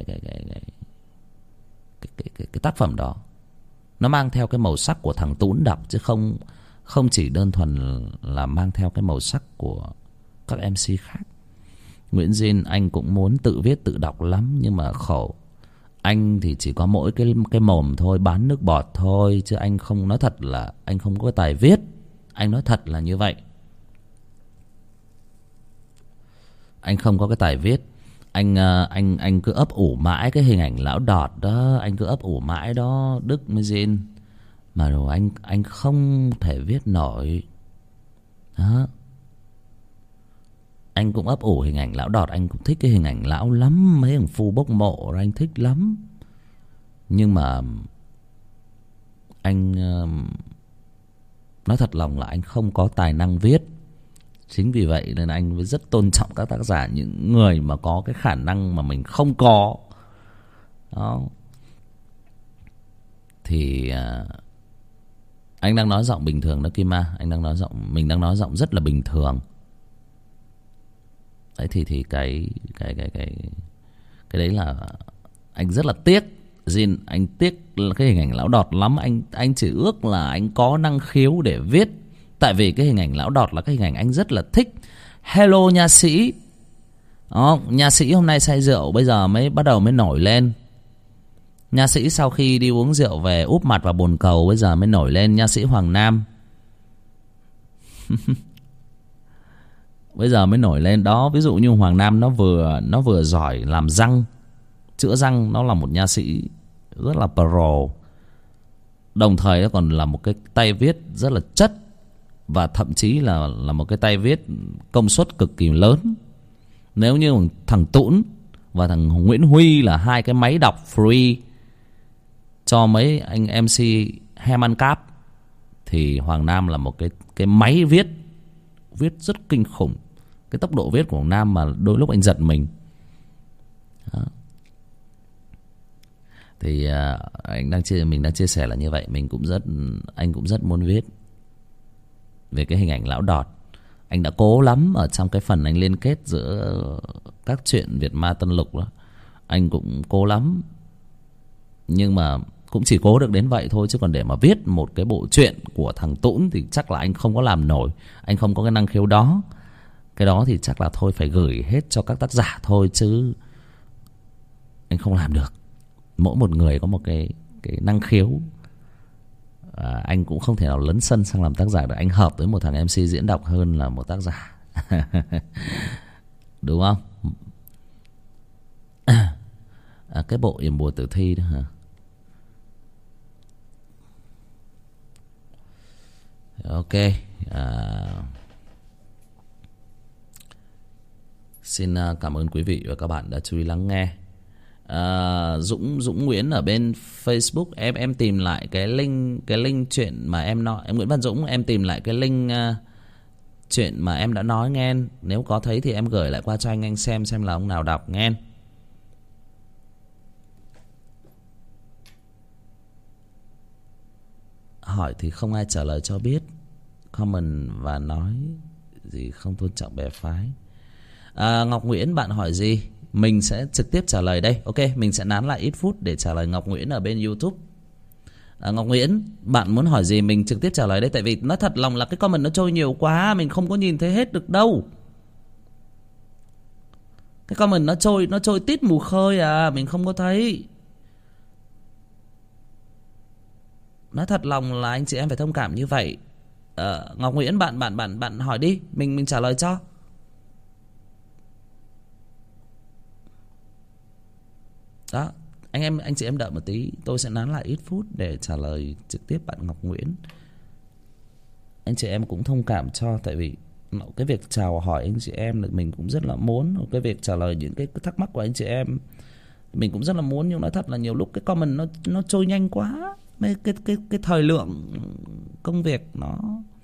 tác phẩm đó. Nó mang theo cái màu sắc của thằng Tún đọc, chứ không chỉ đơn thuần là mang theo cái màu sắc của các MC khác. Nguyễn Diên anh cũng muốn tự viết tự đọc lắm, nhưng mà khổ. Anh thì chỉ có mỗi cái mồm thôi, bán nước bọt thôi, chứ anh không, nói thật là anh không có tài viết. Anh nói thật là như vậy. Anh không có cái tài viết. Anh cứ ấp ủ mãi cái hình ảnh lão Đọt đó, anh cứ ấp ủ mãi đó, Đức mới Diên. Mà rồi anh không thể viết nổi. Đó. Anh cũng ấp ủ hình ảnh lão Đọt, anh cũng thích cái hình ảnh lão lắm, mấy thằng phu bốc mộ anh thích lắm. Nhưng mà anh nói thật lòng là anh không có tài năng viết. Chính vì vậy nên anh mới rất tôn trọng các tác giả, những người mà có cái khả năng mà mình không có. Đó. Thì anh đang nói giọng bình thường đó Kim Ma. Mình đang nói giọng rất là bình thường. Đấy thì cái đấy là anh rất là tiếc. Jin, anh tiếc cái hình ảnh lão đọt lắm. Anh chỉ ước là anh có năng khiếu để viết. Tại vì cái hình ảnh lão đọt là cái hình ảnh anh rất là thích. Hello nha sĩ. Đó, nha sĩ hôm nay say rượu bây giờ mới bắt đầu mới nổi lên. Nha sĩ sau khi đi uống rượu về úp mặt vào bồn cầu bây giờ mới nổi lên. Nha sĩ Hoàng Nam. Bây giờ mới nổi lên đó. Ví dụ như Hoàng Nam nó vừa giỏi làm răng, chữa răng, nó là một nha sĩ rất là pro. Đồng thời nó còn là một cái tay viết rất là chất. Và thậm chí là một cái tay viết công suất cực kỳ lớn. Nếu như thằng Tũn và thằng Nguyễn Huy là hai cái máy đọc free cho mấy anh MC ham ăn cáp, thì Hoàng Nam là một cái máy viết rất kinh khủng. Cái tốc độ viết của Hoàng Nam mà đôi lúc anh giật mình. Đó. Thì mình đang chia sẻ là như vậy. Anh cũng rất muốn viết về cái hình ảnh lão đọt. Anh đã cố lắm ở trong cái phần anh liên kết giữa các chuyện Việt Ma Tân Lục đó. Anh cũng cố lắm. Nhưng mà cũng chỉ cố được đến vậy thôi. Chứ còn để mà viết một cái bộ truyện của thằng Tũn thì chắc là anh không có làm nổi. Anh không có cái năng khiếu đó. Cái đó thì chắc là thôi phải gửi hết cho các tác giả thôi. Chứ anh không làm được. Mỗi một người có một cái năng khiếu. Anh cũng không thể nào lấn sân sang làm tác giả được. Anh hợp với một thằng MC diễn đọc hơn là một tác giả. Đúng không? Cái bộ Yểm Bùa Tử Thi đó hả? Ok. Xin cảm ơn quý vị và các bạn đã chú ý lắng nghe. Dũng Nguyễn ở bên Facebook, em tìm lại cái link chuyện mà em nói. Em Nguyễn Văn Dũng, em tìm lại cái link chuyện mà em đã nói nghe. Nếu có thấy thì em gửi lại qua cho anh xem là ông nào đọc nghe. Hỏi thì không ai trả lời cho biết. Comment và nói gì không tôn trọng bè phái. Ngọc Nguyễn bạn hỏi gì? Mình sẽ trực tiếp trả lời đây. Ok, mình sẽ nán lại ít phút để trả lời Ngọc Nguyễn ở bên YouTube. Ngọc Nguyễn, bạn muốn hỏi gì mình trực tiếp trả lời đây. Tại vì nói thật lòng là cái comment nó trôi nhiều quá, mình không có nhìn thấy hết được đâu. Cái comment nó trôi tít mù khơi à, mình không có thấy. Nói thật lòng là anh chị em phải thông cảm như vậy. Ngọc Nguyễn bạn hỏi đi, mình trả lời cho. Đó, anh chị em đợi một tí, tôi sẽ nán lại ít phút để trả lời trực tiếp bạn Ngọc Nguyễn. Anh chị em cũng thông cảm cho, tại vì cái việc chào hỏi anh chị em là mình cũng rất là muốn. Cái việc trả lời những cái thắc mắc của anh chị em mình cũng rất là muốn. Nhưng nói thật là nhiều lúc cái comment nó trôi nhanh quá. Cái thời lượng công việc nó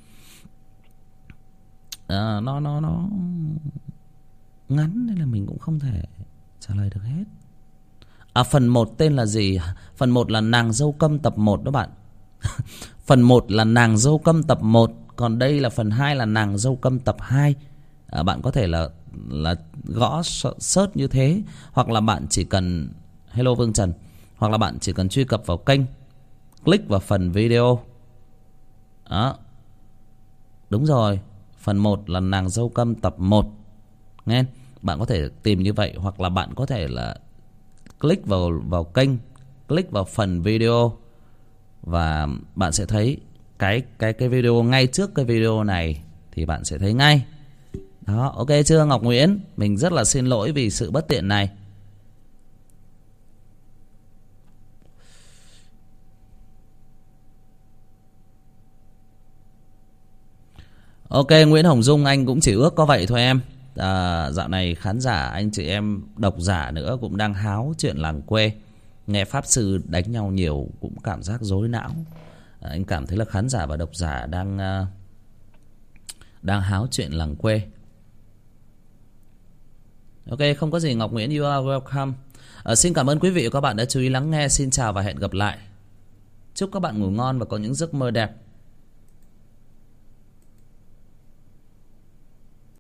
ngắn nên là mình cũng không thể trả lời được hết. Phần 1 tên là gì? Phần 1 là Nàng Dâu Câm tập 1 đó bạn. Phần 1 là Nàng Dâu Câm tập 1. Còn đây là phần 2 là Nàng Dâu Câm tập 2. Bạn có thể là gõ search như thế. Hoặc là bạn chỉ cần Hello Vương Trần. Hoặc là bạn chỉ cần truy cập vào kênh, click vào phần video. Đó. Đúng rồi. Phần 1 là Nàng Dâu Câm tập 1. Nghe. Bạn có thể tìm như vậy. Hoặc là bạn có thể là click vào kênh, click vào phần video và bạn sẽ thấy cái video ngay trước cái video này thì bạn sẽ thấy ngay. Đó, ok chưa Ngọc Nguyễn? Mình rất là xin lỗi vì sự bất tiện này. Ok, Nguyễn Hồng Dung, anh cũng chỉ ước có vậy thôi em. Dạo này khán giả, anh chị em độc giả nữa cũng đang háo chuyện làng quê. Nghe pháp sư đánh nhau nhiều cũng cảm giác rối não. Anh cảm thấy là khán giả và độc giả đang háo chuyện làng quê. Ok, không có gì Ngọc Nguyễn, you are welcome. Xin cảm ơn quý vị và các bạn đã chú ý lắng nghe. Xin chào và hẹn gặp lại. Chúc các bạn ngủ ngon và có những giấc mơ đẹp.